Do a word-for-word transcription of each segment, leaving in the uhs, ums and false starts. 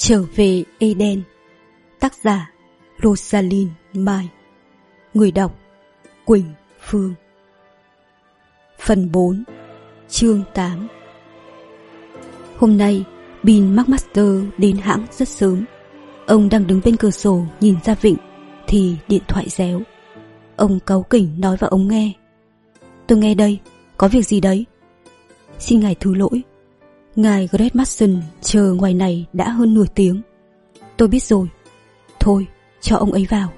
Trở về Eden. Tác giả Rosalind Mai. Người đọc Quỳnh Phương. Phần bốn. Chương tám. Hôm nay Bill McMaster đến hãng rất sớm. Ông đang đứng bên cửa sổ nhìn ra vịnh thì điện thoại réo. Ông cáu kỉnh nói vào ống nghe: "Tôi nghe đây, có việc gì đấy?" "Xin ngài thứ lỗi, ngài Greg Mason chờ ngoài này đã hơn nửa tiếng." "Tôi biết rồi, thôi cho ông ấy vào."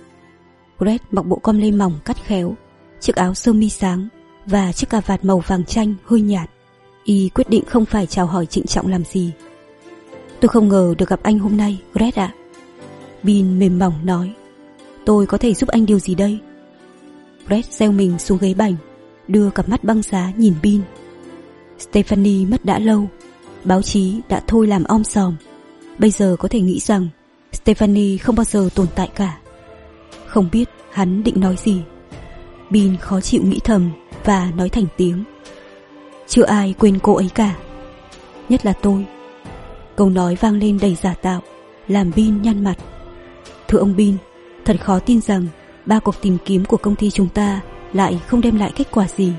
Greg mặc bộ com lê mỏng cắt khéo, chiếc áo sơ mi sáng và chiếc cà vạt màu vàng chanh hơi nhạt. Y quyết định không phải chào hỏi trịnh trọng làm gì. "Tôi không ngờ được gặp anh hôm nay, Greg ạ." Bill mềm mỏng nói. "Tôi có thể giúp anh điều gì đây?" Greg gieo mình xuống ghế bành, đưa cặp mắt băng giá nhìn Bill. Stephanie mất đã lâu, báo chí đã thôi làm om sòm. Bây giờ có thể nghĩ rằng Stephanie không bao giờ tồn tại cả. Không biết hắn định nói gì. Bill khó chịu nghĩ thầm và nói thành tiếng: "Chưa ai quên cô ấy cả, nhất là tôi." Câu nói vang lên đầy giả tạo, làm Bill nhăn mặt. "Thưa ông Bill, thật khó tin rằng ba cuộc tìm kiếm của công ty chúng ta lại không đem lại kết quả gì."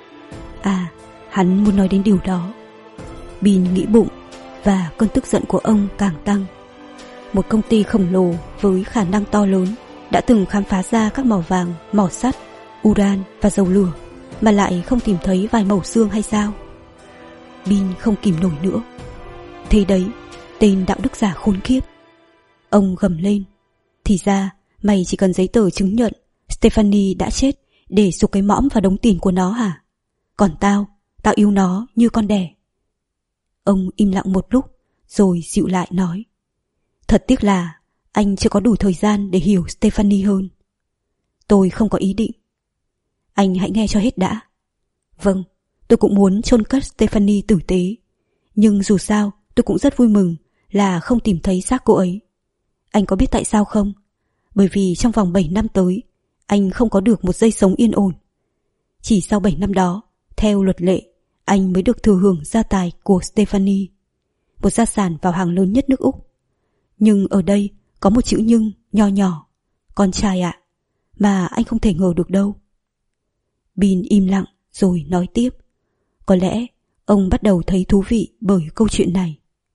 À, hắn muốn nói đến điều đó. Bill nghĩ bụng và cơn tức giận của ông càng tăng. Một công ty khổng lồ với khả năng to lớn đã từng khám phá ra các mỏ vàng, mỏ sắt, uran và dầu lửa mà lại không tìm thấy vài mẩu xương hay sao? Bill không kìm nổi nữa. Thế đấy, tên đạo đức giả khốn kiếp. Ông gầm lên: "Thì ra mày chỉ cần giấy tờ chứng nhận Stephanie đã chết để sục cái mõm vào đống tiền của nó hả? Còn tao, tao yêu nó như con đẻ." Ông im lặng một lúc rồi dịu lại nói: "Thật tiếc là anh chưa có đủ thời gian để hiểu Stephanie hơn." "Tôi không có ý định." "Anh hãy nghe cho hết đã." "Vâng, tôi cũng muốn chôn cất Stephanie tử tế, nhưng dù sao tôi cũng rất vui mừng là không tìm thấy xác cô ấy. Anh có biết tại sao không? Bởi vì trong vòng bảy năm tới anh không có được một giây sống yên ổn. Chỉ sau bảy năm đó, theo luật lệ, anh mới được thừa hưởng gia tài của Stephanie, một gia sản vào hàng lớn nhất nước Úc. Nhưng ở đây có một chữ nhưng nho nhỏ: con trai ạ, mà anh không thể ngờ được đâu." Bill im lặng rồi nói tiếp. Có lẽ ông bắt đầu thấy thú vị bởi câu chuyện này.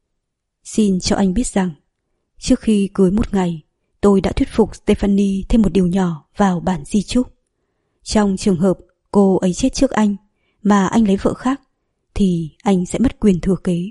"Xin cho anh biết rằng, trước khi cưới một ngày, tôi đã thuyết phục Stephanie thêm một điều nhỏ vào bản di chúc. Trong trường hợp cô ấy chết trước anh, mà anh lấy vợ khác, thì anh sẽ mất quyền thừa kế."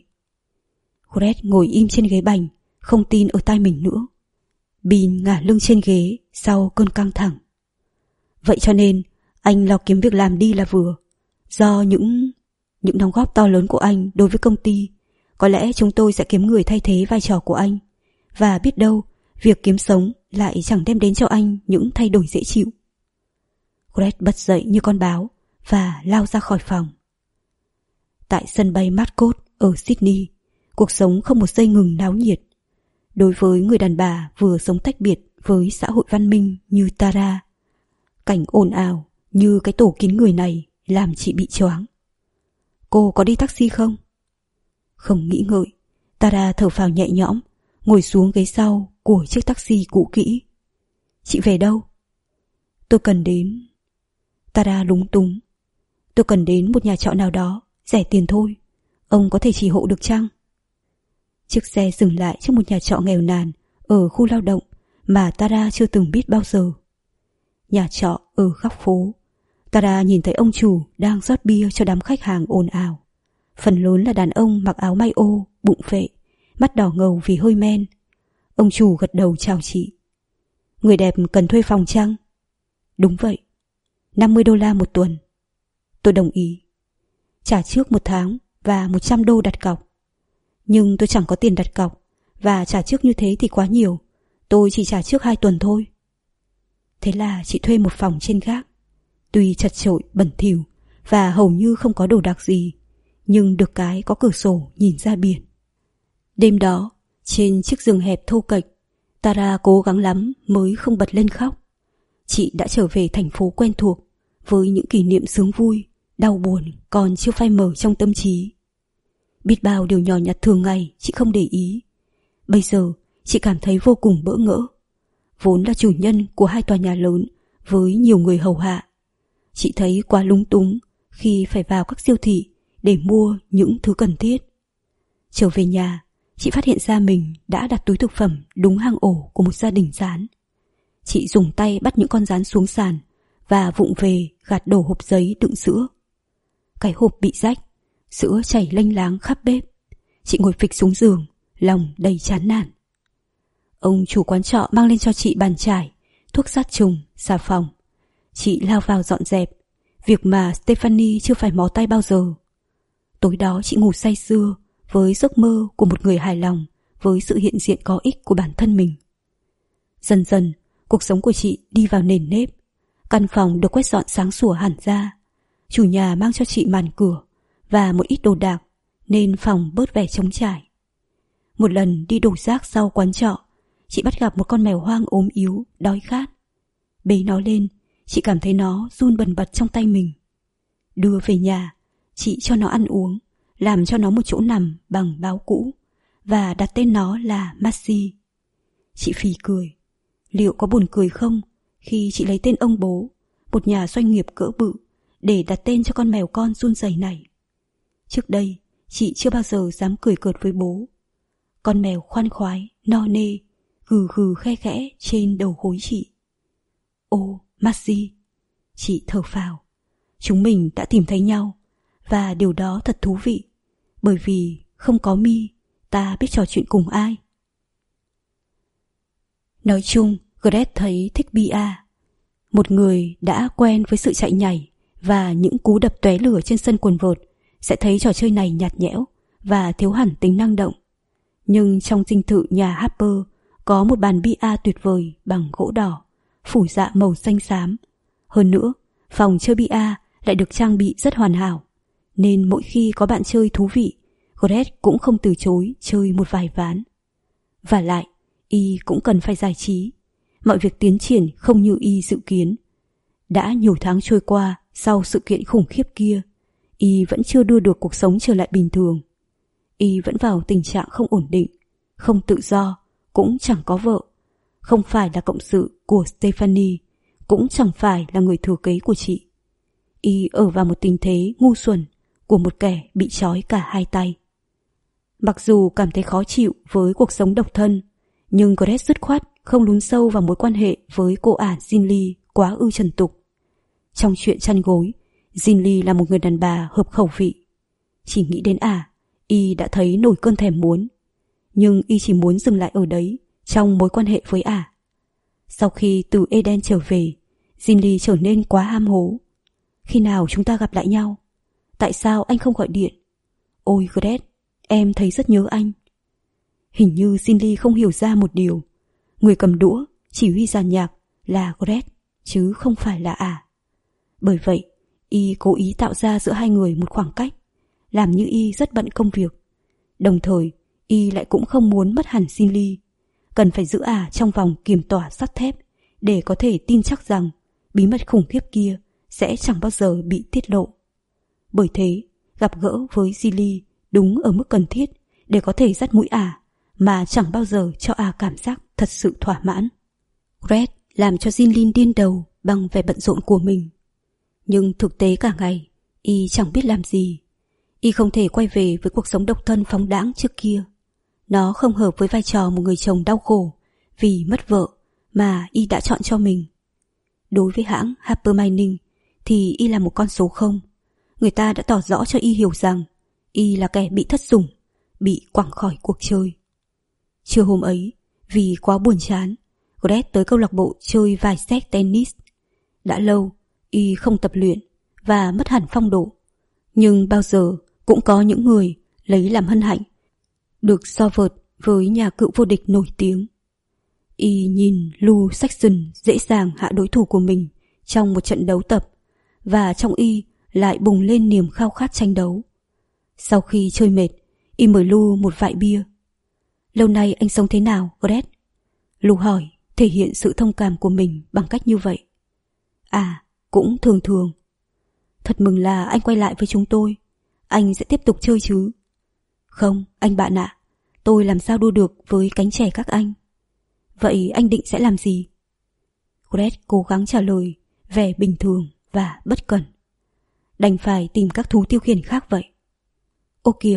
Greg ngồi im trên ghế bành, không tin ở tai mình nữa. Bill ngả lưng trên ghế sau cơn căng thẳng. "Vậy cho nên anh lo kiếm việc làm đi là vừa. Do những những đóng góp to lớn của anh đối với công ty, có lẽ chúng tôi sẽ kiếm người thay thế vai trò của anh. Và biết đâu, việc kiếm sống lại chẳng đem đến cho anh những thay đổi dễ chịu." Greg bật dậy như con báo và lao ra khỏi phòng. Tại sân bay Mascot ở Sydney, cuộc sống không một giây ngừng náo nhiệt. Đối với người đàn bà vừa sống tách biệt với xã hội văn minh như Tara, cảnh ồn ào như cái tổ kín người này làm chị bị choáng. "Cô có đi taxi không?" Không nghĩ ngợi, Tara thở phào nhẹ nhõm, ngồi xuống ghế sau của chiếc taxi cũ kỹ. "Chị về đâu?" "Tôi cần đến..." Tara lúng túng. "Tôi cần đến một nhà trọ nào đó, rẻ tiền thôi. Ông có thể chỉ hộ được chăng?" Chiếc xe dừng lại trước một nhà trọ nghèo nàn ở khu lao động mà Tara chưa từng biết bao giờ. Nhà trọ ở góc phố. Tara nhìn thấy ông chủ đang rót bia cho đám khách hàng ồn ào. Phần lớn là đàn ông mặc áo may ô, bụng phệ, mắt đỏ ngầu vì hơi men. Ông chủ gật đầu chào chị. "Người đẹp cần thuê phòng chăng?" "Đúng vậy." năm mươi đô la một tuần." "Tôi đồng ý." "Trả trước một tháng và một trăm đô đặt cọc." "Nhưng tôi chẳng có tiền đặt cọc, và trả trước như thế thì quá nhiều. Tôi chỉ trả trước hai tuần thôi." Thế là chị thuê một phòng trên gác. Tuy chật chội, bẩn thỉu và hầu như không có đồ đạc gì, nhưng được cái có cửa sổ nhìn ra biển. Đêm đó, trên chiếc giường hẹp thô kệch, Tara cố gắng lắm mới không bật lên khóc. Chị đã trở về thành phố quen thuộc, với những kỷ niệm sướng vui, đau buồn còn chưa phai mờ trong tâm trí. Biết bao điều nhỏ nhặt thường ngày chị không để ý, Bây giờ chị cảm thấy vô cùng bỡ ngỡ. Vốn là chủ nhân của hai tòa nhà lớn với nhiều người hầu hạ, chị thấy quá lúng túng khi phải vào các siêu thị để mua những thứ cần thiết. Trở về nhà, chị phát hiện ra mình đã đặt túi thực phẩm đúng hang ổ của một gia đình gián. Chị dùng tay bắt những con gián xuống sàn và vụng về gạt đổ hộp giấy đựng sữa. Cái hộp bị rách, sữa chảy lênh láng khắp bếp. Chị ngồi phịch xuống giường, lòng đầy chán nản. Ông chủ quán trọ mang lên cho chị bàn chải, thuốc sát trùng, xà phòng. Chị lao vào dọn dẹp, việc mà Stephanie chưa phải mó tay bao giờ. Tối đó chị ngủ say sưa với giấc mơ của một người hài lòng với sự hiện diện có ích của bản thân mình. Dần dần, cuộc sống của chị đi vào nền nếp. Căn phòng được quét dọn sáng sủa hẳn ra. Chủ nhà mang cho chị màn cửa và một ít đồ đạc, nên phòng bớt vẻ trống trải. Một lần đi đổ rác sau quán trọ, chị bắt gặp một con mèo hoang ốm yếu, đói khát. Bế nó lên, chị cảm thấy nó run bần bật trong tay mình. Đưa về nhà, chị cho nó ăn uống, làm cho nó một chỗ nằm bằng báo cũ và đặt tên nó là Maxi. Chị phì cười. Liệu có buồn cười không khi chị lấy tên ông bố, một nhà doanh nghiệp cỡ bự, để đặt tên cho con mèo con run rẩy này? Trước đây, chị chưa bao giờ dám cười cợt với bố. Con mèo khoan khoái, no nê, gừ gừ khe khẽ trên đầu gối chị. Ô, Maxi, chị thở phào. Chúng mình đã tìm thấy nhau, và điều đó thật thú vị, bởi vì không có Mi, ta biết trò chuyện cùng ai. Nói chung, Greg thấy thích Bia, một người đã quen với sự chạy nhảy và những cú đập tóe lửa trên sân quần vợt sẽ thấy trò chơi này nhạt nhẽo và thiếu hẳn tính năng động. Nhưng trong dinh thự nhà Harper có một bàn bia tuyệt vời bằng gỗ đỏ, phủ dạ màu xanh xám. Hơn nữa, phòng chơi bia lại được trang bị rất hoàn hảo, nên mỗi khi có bạn chơi thú vị, Greg cũng không từ chối chơi một vài ván. Và lại, y cũng cần phải giải trí. Mọi việc tiến triển không như y dự kiến. Đã nhiều tháng trôi qua sau sự kiện khủng khiếp kia, y vẫn chưa đưa được cuộc sống trở lại bình thường. Y vẫn vào tình trạng không ổn định, không tự do, cũng chẳng có vợ, không phải là cộng sự của Stephanie, cũng chẳng phải là người thừa kế của chị. Y ở vào một tình thế ngu xuẩn của một kẻ bị trói cả hai tay. Mặc dù cảm thấy khó chịu với cuộc sống độc thân, nhưng Greg dứt khoát không lún sâu vào mối quan hệ với cô ả Jin Lee quá ư trần tục. Trong chuyện chăn gối, Jin Lee là một người đàn bà hợp khẩu vị. Chỉ nghĩ đến ả, y đã thấy nổi cơn thèm muốn. Nhưng y chỉ muốn dừng lại ở đấy, trong mối quan hệ với ả. Sau khi từ Eden trở về, Jin Lee trở nên quá ham hố. Khi nào chúng ta gặp lại nhau? Tại sao anh không gọi điện? Ôi Greg, em thấy rất nhớ anh. Hình như Jin Lee không hiểu ra một điều. Người cầm đũa, chỉ huy dàn nhạc là Greg, chứ không phải là ả. Bởi vậy, y cố ý tạo ra giữa hai người một khoảng cách, làm như y rất bận công việc. Đồng thời, y lại cũng không muốn mất hẳn Jin Lee, cần phải giữ ả trong vòng kiềm tỏa sắt thép để có thể tin chắc rằng bí mật khủng khiếp kia sẽ chẳng bao giờ bị tiết lộ. Bởi thế, gặp gỡ với Jin Lee đúng ở mức cần thiết để có thể dắt mũi ả, mà chẳng bao giờ cho ả cảm giác thật sự thỏa mãn. Greg làm cho Jin Lee điên đầu bằng vẻ bận rộn của mình. Nhưng thực tế cả ngày, y chẳng biết làm gì. Y không thể quay về với cuộc sống độc thân phóng đãng trước kia. Nó không hợp với vai trò một người chồng đau khổ vì mất vợ mà y đã chọn cho mình. Đối với hãng Harper Mining thì y là một con số không. Người ta đã tỏ rõ cho y hiểu rằng y là kẻ bị thất sủng, bị quẳng khỏi cuộc chơi. Trưa hôm ấy, vì quá buồn chán, Greg tới câu lạc bộ chơi vài set tennis. Đã lâu, y không tập luyện và mất hẳn phong độ. Nhưng bao giờ cũng có những người lấy làm hân hạnh được so vợt với nhà cựu vô địch nổi tiếng. Y nhìn Lou Saxon dễ dàng hạ đối thủ của mình trong một trận đấu tập, và trong y lại bùng lên niềm khao khát tranh đấu. Sau khi chơi mệt, y mời Lou một vại bia. Lâu nay anh sống thế nào, Greg? Lou hỏi, thể hiện sự thông cảm của mình bằng cách như vậy. À, cũng thường thường. Thật mừng là anh quay lại với chúng tôi. Anh sẽ tiếp tục chơi chứ? Không, anh bạn ạ. tôi làm sao đua được với cánh trẻ các anh. Vậy anh định sẽ làm gì? Gret cố gắng trả lời, vẻ bình thường và bất cần. Đành phải tìm các thú tiêu khiển khác vậy. Ô kìa!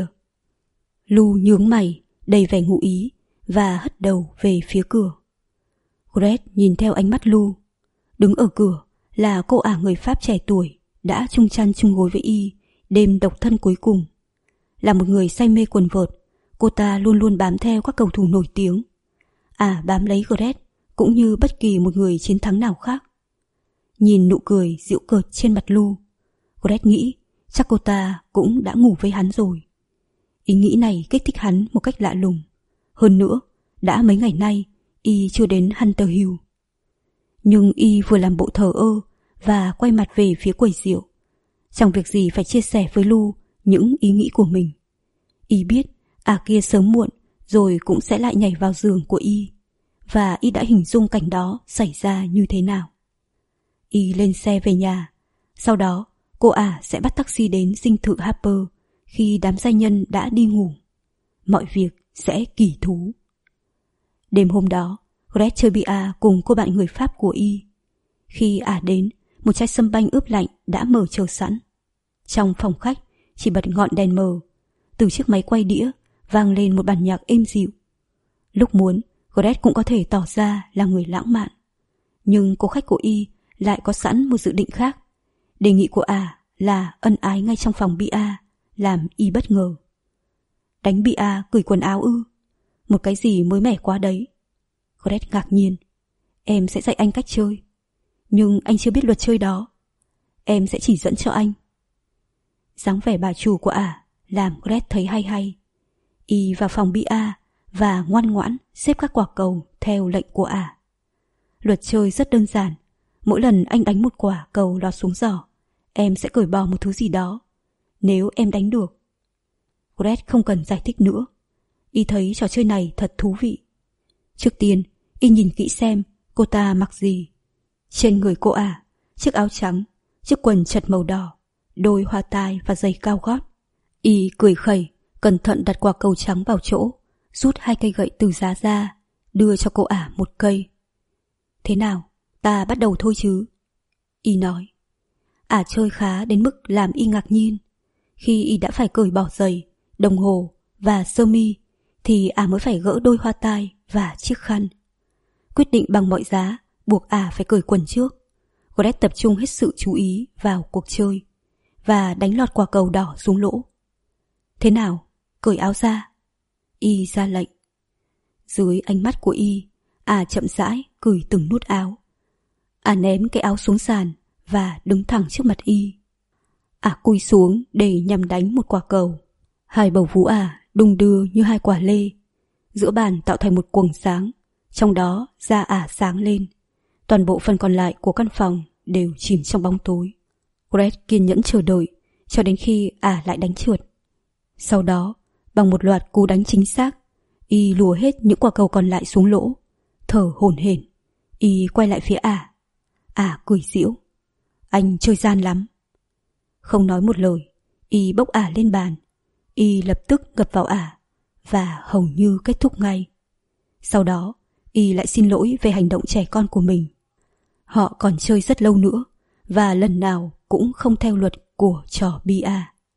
Lu nhướng mày, đầy vẻ ngụ ý, và hất đầu về phía cửa. Gret nhìn theo ánh mắt Lu. Đứng ở cửa là cô ả người Pháp trẻ tuổi đã chung chăn chung gối với y đêm độc thân cuối cùng. Là một người say mê quần vợt, cô ta luôn luôn bám theo các cầu thủ nổi tiếng. Ả bám lấy Gret cũng như bất kỳ một người chiến thắng nào khác. Nhìn nụ cười giễu cợt trên mặt Lu, Gret nghĩ chắc cô ta cũng đã ngủ với hắn rồi. Ý nghĩ này kích thích hắn một cách lạ lùng. Hơn nữa, đã mấy ngày nay y chưa đến Hunter Hill. Nhưng y vừa làm bộ thờ ơ và quay mặt về phía quầy rượu, chẳng việc gì phải chia sẻ với Lu những ý nghĩ của mình. Y biết à kia sớm muộn rồi cũng sẽ lại nhảy vào giường của y, và y đã hình dung cảnh đó xảy ra như thế nào. Y lên xe về nhà. Sau đó cô ả sẽ bắt taxi đến dinh thự Harper khi đám giai nhân đã đi ngủ. Mọi việc sẽ kỳ thú. Đêm hôm đó, Gret chơi bia cùng cô bạn người Pháp của y. Khi ả đến, một chai sâm banh ướp lạnh đã mở chờ sẵn. Trong phòng khách chỉ bật ngọn đèn mờ. Từ chiếc máy quay đĩa vang lên một bản nhạc êm dịu. Lúc muốn, Gret cũng có thể tỏ ra là người lãng mạn. Nhưng cô khách của y lại có sẵn một dự định khác. Đề nghị của ả là ân ái ngay trong phòng bia, làm y bất ngờ. Đánh bia cởi quần áo ư? Một cái gì mới mẻ quá đấy. Gret ngạc nhiên. Em sẽ dạy anh cách chơi. Nhưng anh chưa biết luật chơi đó. Em sẽ chỉ dẫn cho anh. Dáng vẻ bà chủ của ả làm Gret thấy hay hay. Y vào phòng bia và ngoan ngoãn xếp các quả cầu theo lệnh của ả. Luật chơi rất đơn giản. Mỗi lần anh đánh một quả cầu lọt xuống giỏ, em sẽ cởi bỏ một thứ gì đó. Nếu em đánh được. Gret không cần giải thích nữa. Y thấy trò chơi này thật thú vị. Trước tiên, y nhìn kỹ xem cô ta mặc gì. Trên người cô ả, chiếc áo trắng, chiếc quần chật màu đỏ, đôi hoa tai và giày cao gót. Y cười khẩy, cẩn thận đặt quả cầu trắng vào chỗ, rút hai cây gậy từ giá ra, đưa cho cô ả một cây. Thế nào, ta bắt đầu thôi chứ? Y nói. Ả chơi khá đến mức làm y ngạc nhiên. Khi y đã phải cởi bỏ giày, đồng hồ và sơ mi, thì ả mới phải gỡ đôi hoa tai và chiếc khăn. Quyết định bằng mọi giá buộc ả phải cởi quần trước. Gret tập trung hết sự chú ý vào cuộc chơi và đánh lọt quả cầu đỏ xuống lỗ. Thế nào, cởi áo ra? Y ra lệnh. Dưới ánh mắt của y, ả chậm rãi cởi từng nút áo. Ả ném cái áo xuống sàn và đứng thẳng trước mặt y. Ả cúi xuống để nhằm đánh một quả cầu. Hai bầu vú ả đung đưa như hai quả lê. Giữa bàn tạo thành một quầng sáng, trong đó da ả sáng lên. Toàn bộ phần còn lại của căn phòng đều chìm trong bóng tối. Gret kiên nhẫn chờ đợi cho đến khi ả lại đánh trượt. Sau đó, bằng một loạt cú đánh chính xác, y lùa hết những quả cầu còn lại xuống lỗ. Thở hổn hển, y quay lại phía ả. Ả cười giễu. Anh chơi gian lắm. Không nói một lời, y bốc ả lên bàn. Y lập tức gập vào ả và hầu như kết thúc ngay. Sau đó, y lại xin lỗi về hành động trẻ con của mình. Họ còn chơi rất lâu nữa và lần nào cũng không theo luật của trò bia.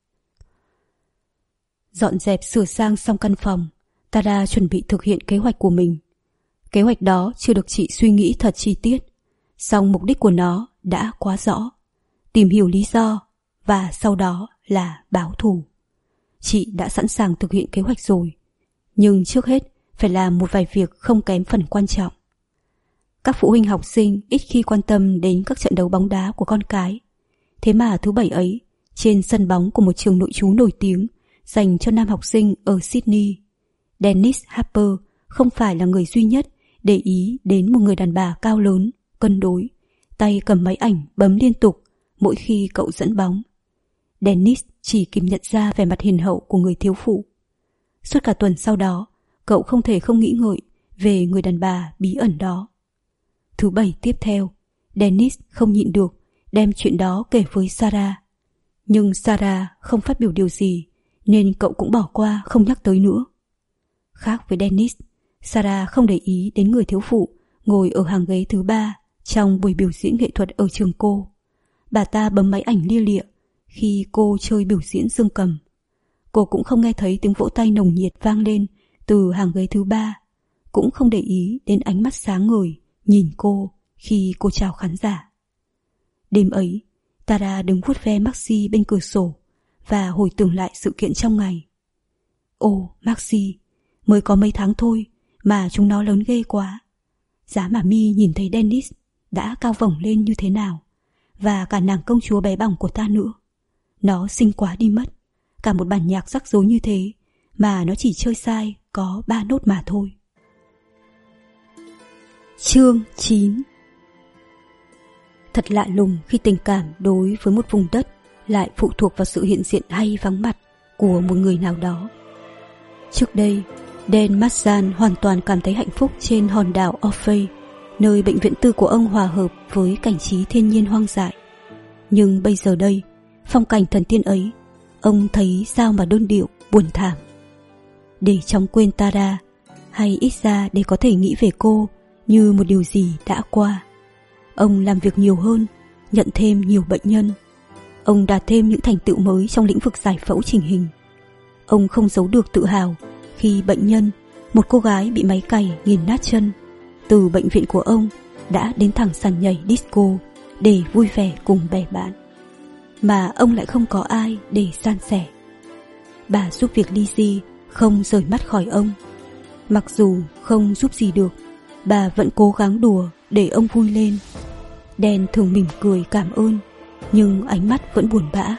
Dọn dẹp sửa sang xong căn phòng, Tara chuẩn bị thực hiện kế hoạch của mình. Kế hoạch đó chưa được chị suy nghĩ thật chi tiết, song mục đích của nó đã quá rõ. Tìm hiểu lý do và sau đó là báo thù. Chị đã sẵn sàng thực hiện kế hoạch rồi, nhưng trước hết phải làm một vài việc không kém phần quan trọng. Các phụ huynh học sinh ít khi quan tâm đến các trận đấu bóng đá của con cái. Thế mà thứ bảy ấy, trên sân bóng của một trường nội trú nổi tiếng dành cho nam học sinh ở Sydney, Dennis Harper không phải là người duy nhất để ý đến một người đàn bà cao lớn, cân đối, tay cầm máy ảnh bấm liên tục mỗi khi cậu dẫn bóng. Dennis chỉ kịp nhận ra vẻ mặt hiền hậu của người thiếu phụ. Suốt cả tuần sau đó, cậu không thể không nghĩ ngợi về người đàn bà bí ẩn đó. Thứ bảy tiếp theo, Dennis không nhịn được đem chuyện đó kể với Sarah. Nhưng Sarah không phát biểu điều gì, nên cậu cũng bỏ qua không nhắc tới nữa. Khác với Dennis, Sarah không để ý đến người thiếu phụ ngồi ở hàng ghế thứ ba trong buổi biểu diễn nghệ thuật ở trường cô. Bà ta bấm máy ảnh lia lịa khi cô chơi biểu diễn dương cầm. Cô cũng không nghe thấy tiếng vỗ tay nồng nhiệt vang lên từ hàng ghế thứ ba, cũng không để ý đến ánh mắt sáng ngời nhìn cô khi cô chào khán giả. Đêm ấy, Tara đứng vuốt ve Maxi bên cửa sổ và hồi tưởng lại sự kiện trong ngày. Ồ, Maxi, mới có mấy tháng thôi mà chúng nó lớn ghê quá. Giá mà Mi nhìn thấy Dennis đã cao vỏng lên như thế nào, và cả nàng công chúa bé bỏng của ta nữa. Nó xinh quá đi mất. Cả một bản nhạc rắc rối như thế mà nó chỉ chơi sai có ba nốt mà thôi. Chương chín. Thật lạ lùng khi tình cảm đối với một vùng đất lại phụ thuộc vào sự hiện diện hay vắng mặt của một người nào đó. Trước đây, Dan Marzan hoàn toàn cảm thấy hạnh phúc trên hòn đảo Orphei, nơi bệnh viện tư của ông hòa hợp với cảnh trí thiên nhiên hoang dại. Nhưng bây giờ đây, phong cảnh thần tiên ấy, ông thấy sao mà đơn điệu, buồn thảm. Để chóng quên Tara, hay ít ra để có thể nghĩ về cô như một điều gì đã qua, ông làm việc nhiều hơn, nhận thêm nhiều bệnh nhân. Ông đạt thêm những thành tựu mới trong lĩnh vực giải phẫu chỉnh hình. Ông không giấu được tự hào khi bệnh nhân, một cô gái bị máy cày nghiền nát chân, từ bệnh viện của ông đã đến thẳng sàn nhảy disco để vui vẻ cùng bè bạn. Mà ông lại không có ai để san sẻ. Bà giúp việc Lizzie không rời mắt khỏi ông. Mặc dù không giúp gì được, bà vẫn cố gắng đùa để ông vui lên. Dan thường mỉm cười cảm ơn, nhưng ánh mắt vẫn buồn bã.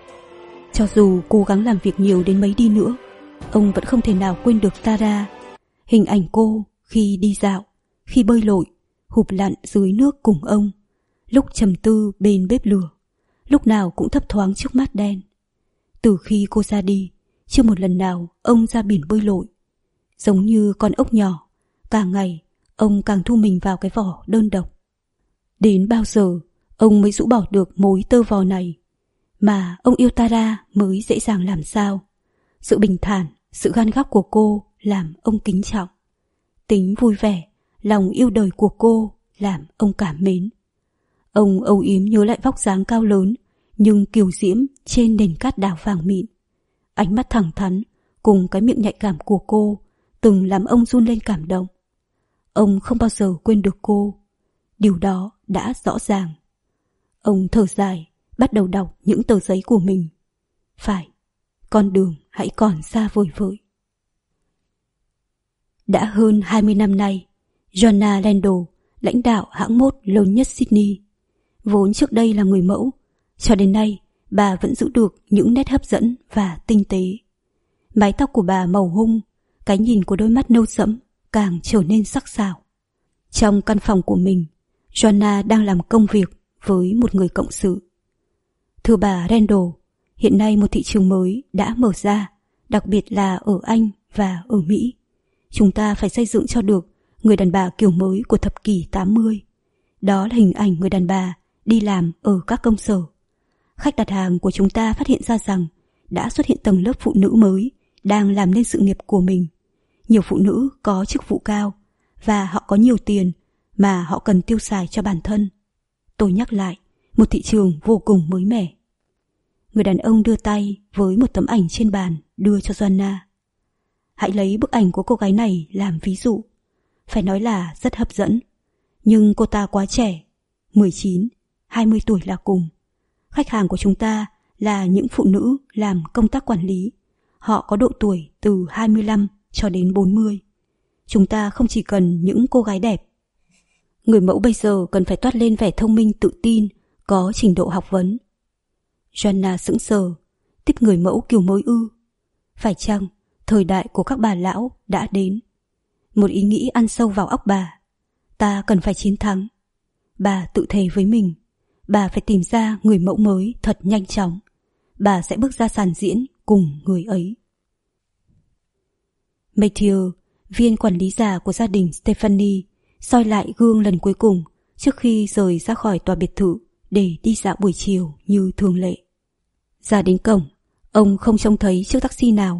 Cho dù cố gắng làm việc nhiều đến mấy đi nữa, ông vẫn không thể nào quên được Tara. Hình ảnh cô khi đi dạo, khi bơi lội, hụp lặn dưới nước cùng ông, lúc trầm tư bên bếp lửa, lúc nào cũng thấp thoáng trước mắt Dan. Từ khi cô ra đi, chưa một lần nào ông ra biển bơi lội. Giống như con ốc nhỏ, càng ngày ông càng thu mình vào cái vỏ đơn độc. Đến bao giờ ông mới rũ bỏ được mối tơ vò này? Mà ông yêu Tara mới dễ dàng làm sao? Sự bình thản, sự gan góc của cô làm ông kính trọng. Tính vui vẻ, lòng yêu đời của cô làm ông cảm mến. Ông âu yếm nhớ lại vóc dáng cao lớn nhưng kiều diễm trên nền cát đảo vàng mịn. Ánh mắt thẳng thắn cùng cái miệng nhạy cảm của cô từng làm ông run lên cảm động. Ông không bao giờ quên được cô. Điều đó đã rõ ràng. Ông thở dài, bắt đầu đọc những tờ giấy của mình. Phải, con đường hãy còn xa vời vợi. Đã hơn hai mươi năm nay, Joanna Landell, lãnh đạo hãng mốt lớn nhất Sydney, vốn trước đây là người mẫu, cho đến nay bà vẫn giữ được những nét hấp dẫn và tinh tế. Mái tóc của bà màu hung, cái nhìn của đôi mắt nâu sẫm càng trở nên sắc sảo. Trong căn phòng của mình, Joanna đang làm công việc với một người cộng sự. Thưa bà Randall, hiện nay một thị trường mới đã mở ra, đặc biệt là ở Anh và ở Mỹ. Chúng ta phải xây dựng cho được người đàn bà kiểu mới của thập kỷ tám mươi. Đó là hình ảnh người đàn bà đi làm ở các công sở. Khách đặt hàng của chúng ta phát hiện ra rằng đã xuất hiện tầng lớp phụ nữ mới đang làm nên sự nghiệp của mình. Nhiều phụ nữ có chức vụ cao và họ có nhiều tiền mà họ cần tiêu xài cho bản thân. Tôi nhắc lại, một thị trường vô cùng mới mẻ. Người đàn ông đưa tay với một tấm ảnh trên bàn đưa cho Joanna. Hãy lấy bức ảnh của cô gái này làm ví dụ. Phải nói là rất hấp dẫn. Nhưng cô ta quá trẻ, mười chín, hai mươi tuổi là cùng. Khách hàng của chúng ta là những phụ nữ làm công tác quản lý. Họ có độ tuổi từ hai mươi lăm cho đến bốn mươi. Chúng ta không chỉ cần những cô gái đẹp. Người mẫu bây giờ cần phải toát lên vẻ thông minh tự tin, có trình độ học vấn. Joanna sững sờ, tiếp người mẫu kiểu mới ư? Phải chăng thời đại của các bà lão đã đến? Một ý nghĩ ăn sâu vào óc bà. Ta cần phải chiến thắng. Bà tự thề với mình, bà phải tìm ra người mẫu mới thật nhanh chóng. Bà sẽ bước ra sàn diễn cùng người ấy. Matthew, viên quản lý già của gia đình Stephanie, soi lại gương lần cuối cùng trước khi rời ra khỏi tòa biệt thự để đi dạo buổi chiều như thường lệ. Ra đến cổng, ông không trông thấy chiếc taxi nào,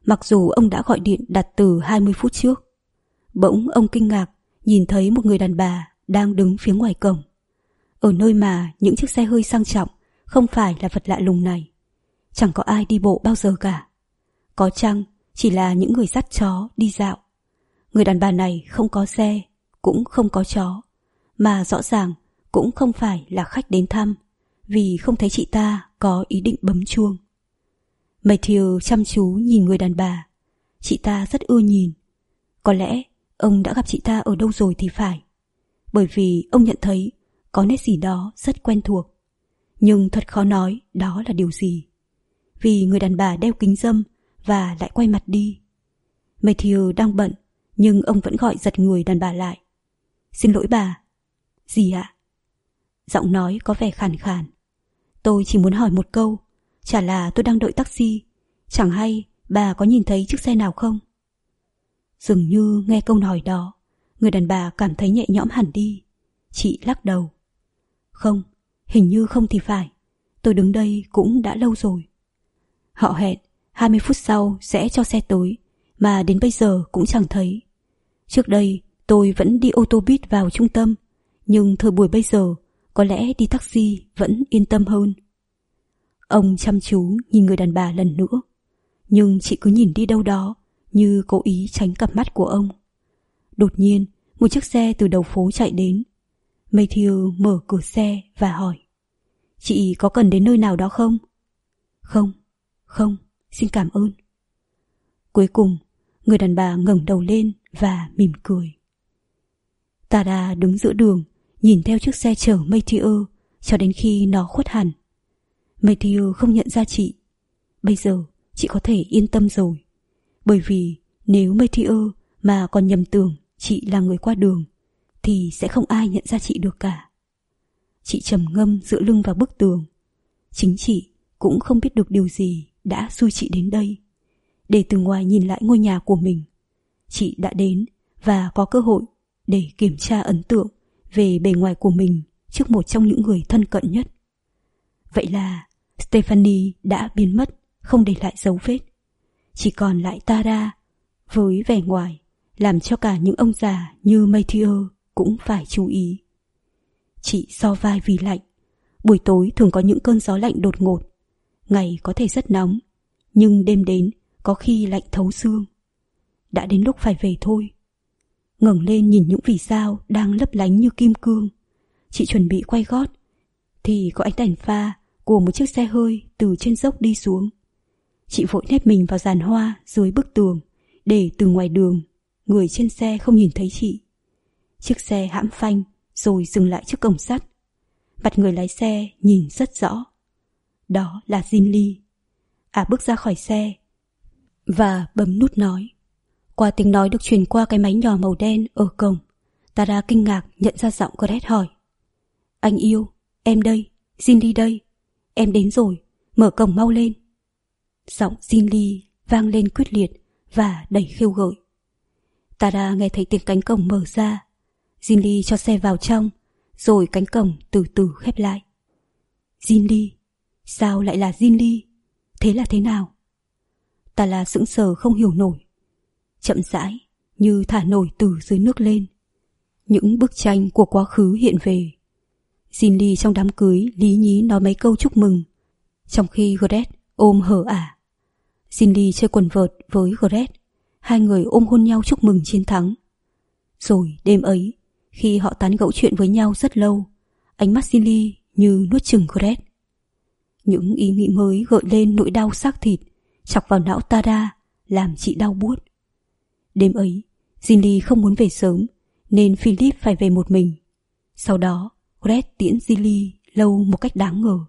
mặc dù ông đã gọi điện đặt từ hai mươi phút trước. Bỗng ông kinh ngạc nhìn thấy một người đàn bà đang đứng phía ngoài cổng, ở nơi mà những chiếc xe hơi sang trọng không phải là vật lạ lùng này. Chẳng có ai đi bộ bao giờ cả. Có chăng chỉ là những người dắt chó đi dạo. Người đàn bà này không có xe, cũng không có chó, mà rõ ràng cũng không phải là khách đến thăm, vì không thấy chị ta có ý định bấm chuông. Matthew chăm chú nhìn người đàn bà. Chị ta rất ưa nhìn. Có lẽ ông đã gặp chị ta ở đâu rồi thì phải, bởi vì ông nhận thấy có nét gì đó rất quen thuộc. Nhưng thật khó nói đó là điều gì, vì người đàn bà đeo kính râm và lại quay mặt đi. Matthew đang bận, nhưng ông vẫn gọi giật người đàn bà lại. Xin lỗi bà. Gì ạ? Giọng nói có vẻ khàn khàn. Tôi chỉ muốn hỏi một câu, chả là tôi đang đợi taxi, chẳng hay bà có nhìn thấy chiếc xe nào không? Dường như nghe câu hỏi đó, người đàn bà cảm thấy nhẹ nhõm hẳn đi. Chị lắc đầu. Không, hình như không thì phải. Tôi đứng đây cũng đã lâu rồi. Họ hẹn hai mươi phút sau sẽ cho xe tới, mà đến bây giờ cũng chẳng thấy. Trước đây tôi vẫn đi ô tô buýt vào trung tâm, nhưng thời buổi bây giờ có lẽ đi taxi vẫn yên tâm hơn. Ông chăm chú nhìn người đàn bà lần nữa, nhưng chị cứ nhìn đi đâu đó, như cố ý tránh cặp mắt của ông. Đột nhiên một chiếc xe từ đầu phố chạy đến. Matthew mở cửa xe và hỏi, chị có cần đến nơi nào đó không? Không, không, xin cảm ơn. Cuối cùng người đàn bà ngẩng đầu lên và mỉm cười. Tara đứng giữa đường, nhìn theo chiếc xe chở Matthew cho đến khi nó khuất hẳn. Matthew không nhận ra chị. Bây giờ chị có thể yên tâm rồi, bởi vì nếu Matthew mà còn nhầm tưởng chị là người qua đường thì sẽ không ai nhận ra chị được cả. Chị trầm ngâm dựa lưng vào bức tường. Chính chị cũng không biết được điều gì đã xui chị đến đây, để từ ngoài nhìn lại ngôi nhà của mình. Chị đã đến và có cơ hội để kiểm tra ấn tượng về bề ngoài của mình trước một trong những người thân cận nhất. Vậy là Stephanie đã biến mất, không để lại dấu vết. Chỉ còn lại Tara với vẻ ngoài làm cho cả những ông già như Matthew cũng phải chú ý. Chị so vai vì lạnh. Buổi tối thường có những cơn gió lạnh đột ngột. Ngày có thể rất nóng, nhưng đêm đến có khi lạnh thấu xương. Đã đến lúc phải về thôi. Ngẩng lên nhìn những vì sao đang lấp lánh như kim cương. Chị chuẩn bị quay gót thì có ánh đèn pha của một chiếc xe hơi từ trên dốc đi xuống. Chị vội nép mình vào giàn hoa dưới bức tường, để từ ngoài đường người trên xe không nhìn thấy chị. Chiếc xe hãm phanh rồi dừng lại trước cổng sắt. Mặt người lái xe nhìn rất rõ. Đó là Jin Lee. À bước ra khỏi xe và bấm nút nói. Qua tiếng nói được truyền qua cái máy nhỏ màu đen ở cổng, Tara kinh ngạc nhận ra giọng Gret hỏi. Anh yêu, em đây, Jin Lee đây. Em đến rồi, mở cổng mau lên. Giọng Jin Lee vang lên quyết liệt và đầy khiêu gợi. Tara nghe thấy tiếng cánh cổng mở ra. Jin Lee cho xe vào trong, rồi cánh cổng từ từ khép lại. Jin Lee? Sao lại là Jin Lee? Thế là thế nào? Tara sững sờ không hiểu nổi. Chậm rãi, như thả nổi từ dưới nước lên, những bức tranh của quá khứ hiện về. Jin Lee trong đám cưới lý nhí nói mấy câu chúc mừng, trong khi Gret ôm hở ả. Jin Lee chơi quần vợt với Gret, hai người ôm hôn nhau chúc mừng chiến thắng. Rồi đêm ấy, khi họ tán gẫu chuyện với nhau rất lâu, ánh mắt Jin Lee như nuốt chửng Gret. Những ý nghĩ mới gợi lên nỗi đau xác thịt, chọc vào não Tara, làm chị đau buốt. Đêm ấy, Jin Lee không muốn về sớm, nên Philip phải về một mình. Sau đó, Gret tiễn Jin Lee lâu một cách đáng ngờ.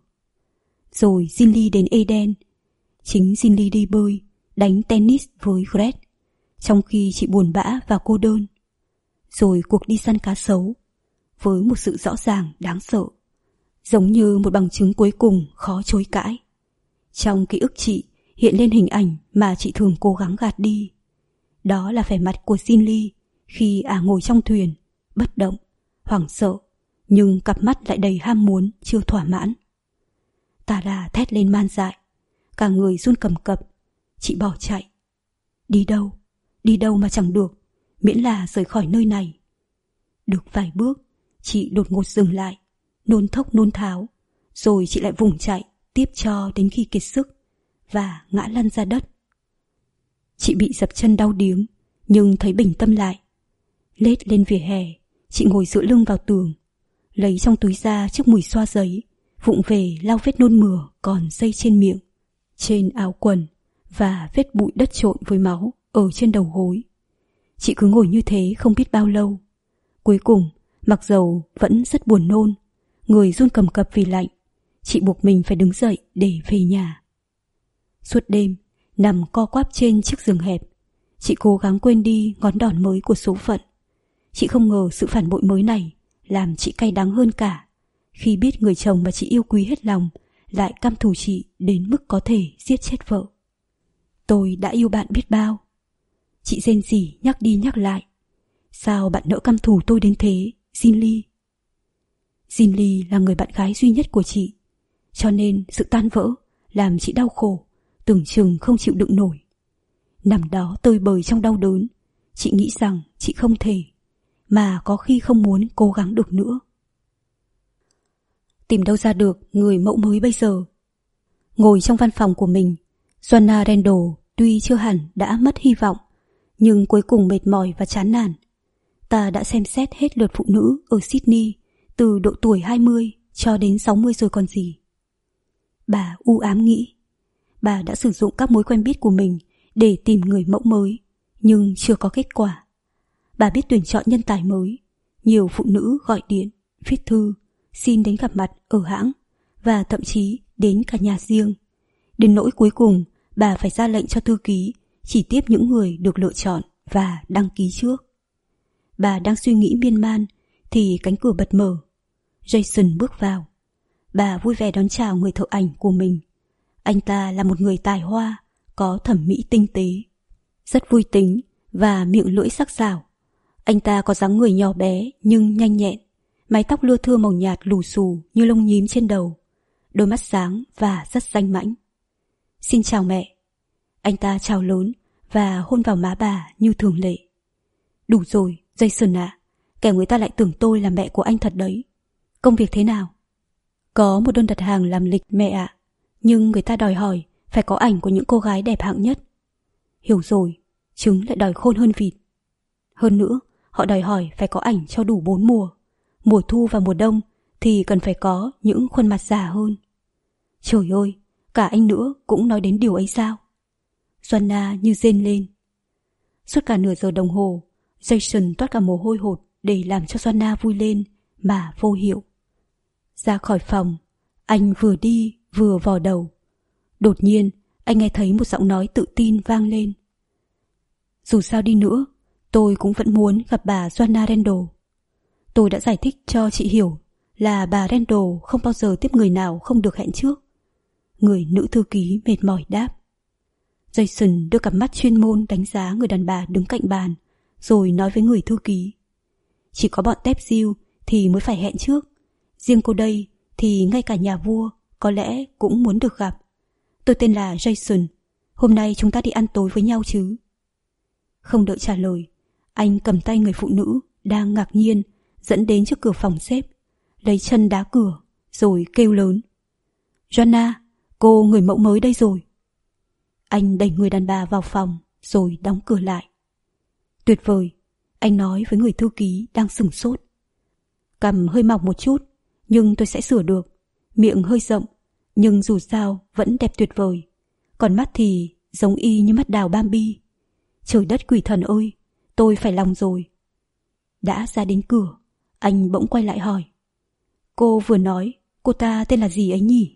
Rồi Jin Lee đến Eden. Chính Jin Lee đi bơi, đánh tennis với Gret, trong khi chị buồn bã và cô đơn. Rồi cuộc đi săn cá sấu, với một sự rõ ràng đáng sợ, giống như một bằng chứng cuối cùng khó chối cãi. Trong ký ức chị hiện lên hình ảnh mà chị thường cố gắng gạt đi. Đó là vẻ mặt của Jin Lee khi ả ngồi trong thuyền, bất động, hoảng sợ, nhưng cặp mắt lại đầy ham muốn chưa thỏa mãn. Tara thét lên man dại, cả người run cầm cập. Chị bỏ chạy, Đi đâu? Đi đâu mà chẳng được, miễn là rời khỏi nơi này. Được vài bước, chị đột ngột dừng lại, nôn thốc nôn tháo, rồi chị lại vùng chạy tiếp cho đến khi kiệt sức và ngã lăn ra đất. Chị bị dập chân đau điếng, nhưng thấy bình tâm lại. Lết lên vỉa hè, chị ngồi dựa lưng vào tường, lấy trong túi ra chiếc mùi xoa giấy, vụng về lau vết nôn mửa còn dây trên miệng, trên áo quần và vết bụi đất trộn với máu ở trên đầu gối. Chị cứ ngồi như thế không biết bao lâu. Cuối cùng, mặc dầu vẫn rất buồn nôn, người run cầm cập vì lạnh, chị buộc mình phải đứng dậy để về nhà. Suốt đêm, nằm co quắp trên chiếc giường hẹp, chị cố gắng quên đi ngón đòn mới của số phận. Chị không ngờ sự phản bội mới này làm chị cay đắng hơn cả, khi biết người chồng mà chị yêu quý hết lòng lại căm thù chị đến mức có thể giết chết vợ. Tôi đã yêu bạn biết bao. Chị rên rỉ nhắc đi nhắc lại. Sao bạn nỡ căm thù tôi đến thế, Jin Lee? Jin Lee là người bạn gái duy nhất của chị, cho nên sự tan vỡ làm chị đau khổ, tưởng chừng không chịu đựng nổi. Nằm đó tơi bời trong đau đớn, chị nghĩ rằng chị không thể, mà có khi không muốn cố gắng được nữa. Tìm đâu ra được người mẫu mới bây giờ? Ngồi trong văn phòng của mình, Joanna Randall tuy chưa hẳn đã mất hy vọng, nhưng cuối cùng mệt mỏi và chán nản. Ta đã xem xét hết lượt phụ nữ ở Sydney từ độ tuổi hai mươi cho đến sáu mươi rồi còn gì. Bà u ám nghĩ. Bà đã sử dụng các mối quen biết của mình để tìm người mẫu mới, nhưng chưa có kết quả. Bà biết tuyển chọn nhân tài mới. Nhiều phụ nữ gọi điện, viết thư, xin đến gặp mặt ở hãng, và thậm chí đến cả nhà riêng. Đến nỗi cuối cùng, bà phải ra lệnh cho thư ký chỉ tiếp những người được lựa chọn và đăng ký trước. Bà đang suy nghĩ miên man thì cánh cửa bật mở. Jason bước vào. Bà vui vẻ đón chào người thợ ảnh của mình. Anh ta là một người tài hoa, có thẩm mỹ tinh tế, rất vui tính và miệng lưỡi sắc sảo. Anh ta có dáng người nhỏ bé nhưng nhanh nhẹn, mái tóc lưa thưa màu nhạt lù xù như lông nhím trên đầu, đôi mắt sáng và rất danh mãnh. Xin chào mẹ. Anh ta chào lớn và hôn vào má bà như thường lệ. Đủ rồi, Jason ạ, à, kẻo người ta lại tưởng tôi là mẹ của anh thật đấy. Công việc thế nào? Có một đơn đặt hàng làm lịch mẹ ạ, à, nhưng người ta đòi hỏi phải có ảnh của những cô gái đẹp hạng nhất. Hiểu rồi, trứng lại đòi khôn hơn vịt. Hơn nữa, họ đòi hỏi phải có ảnh cho đủ bốn mùa. Mùa thu và mùa đông thì cần phải có những khuôn mặt già hơn. Trời ơi, cả anh nữa cũng nói đến điều ấy sao? Joanna như rên lên. Suốt cả nửa giờ đồng hồ, Jason toát cả mồ hôi hột để làm cho Joanna vui lên mà vô hiệu. Ra khỏi phòng, anh vừa đi vừa vò đầu. Đột nhiên, anh nghe thấy một giọng nói tự tin vang lên. Dù sao đi nữa, tôi cũng vẫn muốn gặp bà Joanna Randall. Tôi đã giải thích cho chị hiểu là bà Randall không bao giờ tiếp người nào không được hẹn trước. Người nữ thư ký mệt mỏi đáp. Jason đưa cặp mắt chuyên môn đánh giá người đàn bà đứng cạnh bàn, rồi nói với người thư ký. Chỉ có bọn tép diêu thì mới phải hẹn trước. Riêng cô đây thì ngay cả nhà vua có lẽ cũng muốn được gặp. Tôi tên là Jason. Hôm nay chúng ta đi ăn tối với nhau chứ? Không đợi trả lời, anh cầm tay người phụ nữ đang ngạc nhiên dẫn đến trước cửa phòng xếp, lấy chân đá cửa rồi kêu lớn. Joanna, cô người mẫu mới đây rồi. Anh đẩy người đàn bà vào phòng rồi đóng cửa lại. Tuyệt vời, anh nói với người thư ký đang sửng sốt. Cằm hơi mỏng một chút, nhưng tôi sẽ sửa được. Miệng hơi rộng, nhưng dù sao vẫn đẹp tuyệt vời. Còn mắt thì giống y như mắt đào Bambi. Trời đất quỷ thần ơi, tôi phải lòng rồi. Đã ra đến cửa, anh bỗng quay lại hỏi. Cô vừa nói cô ta tên là gì ấy nhỉ?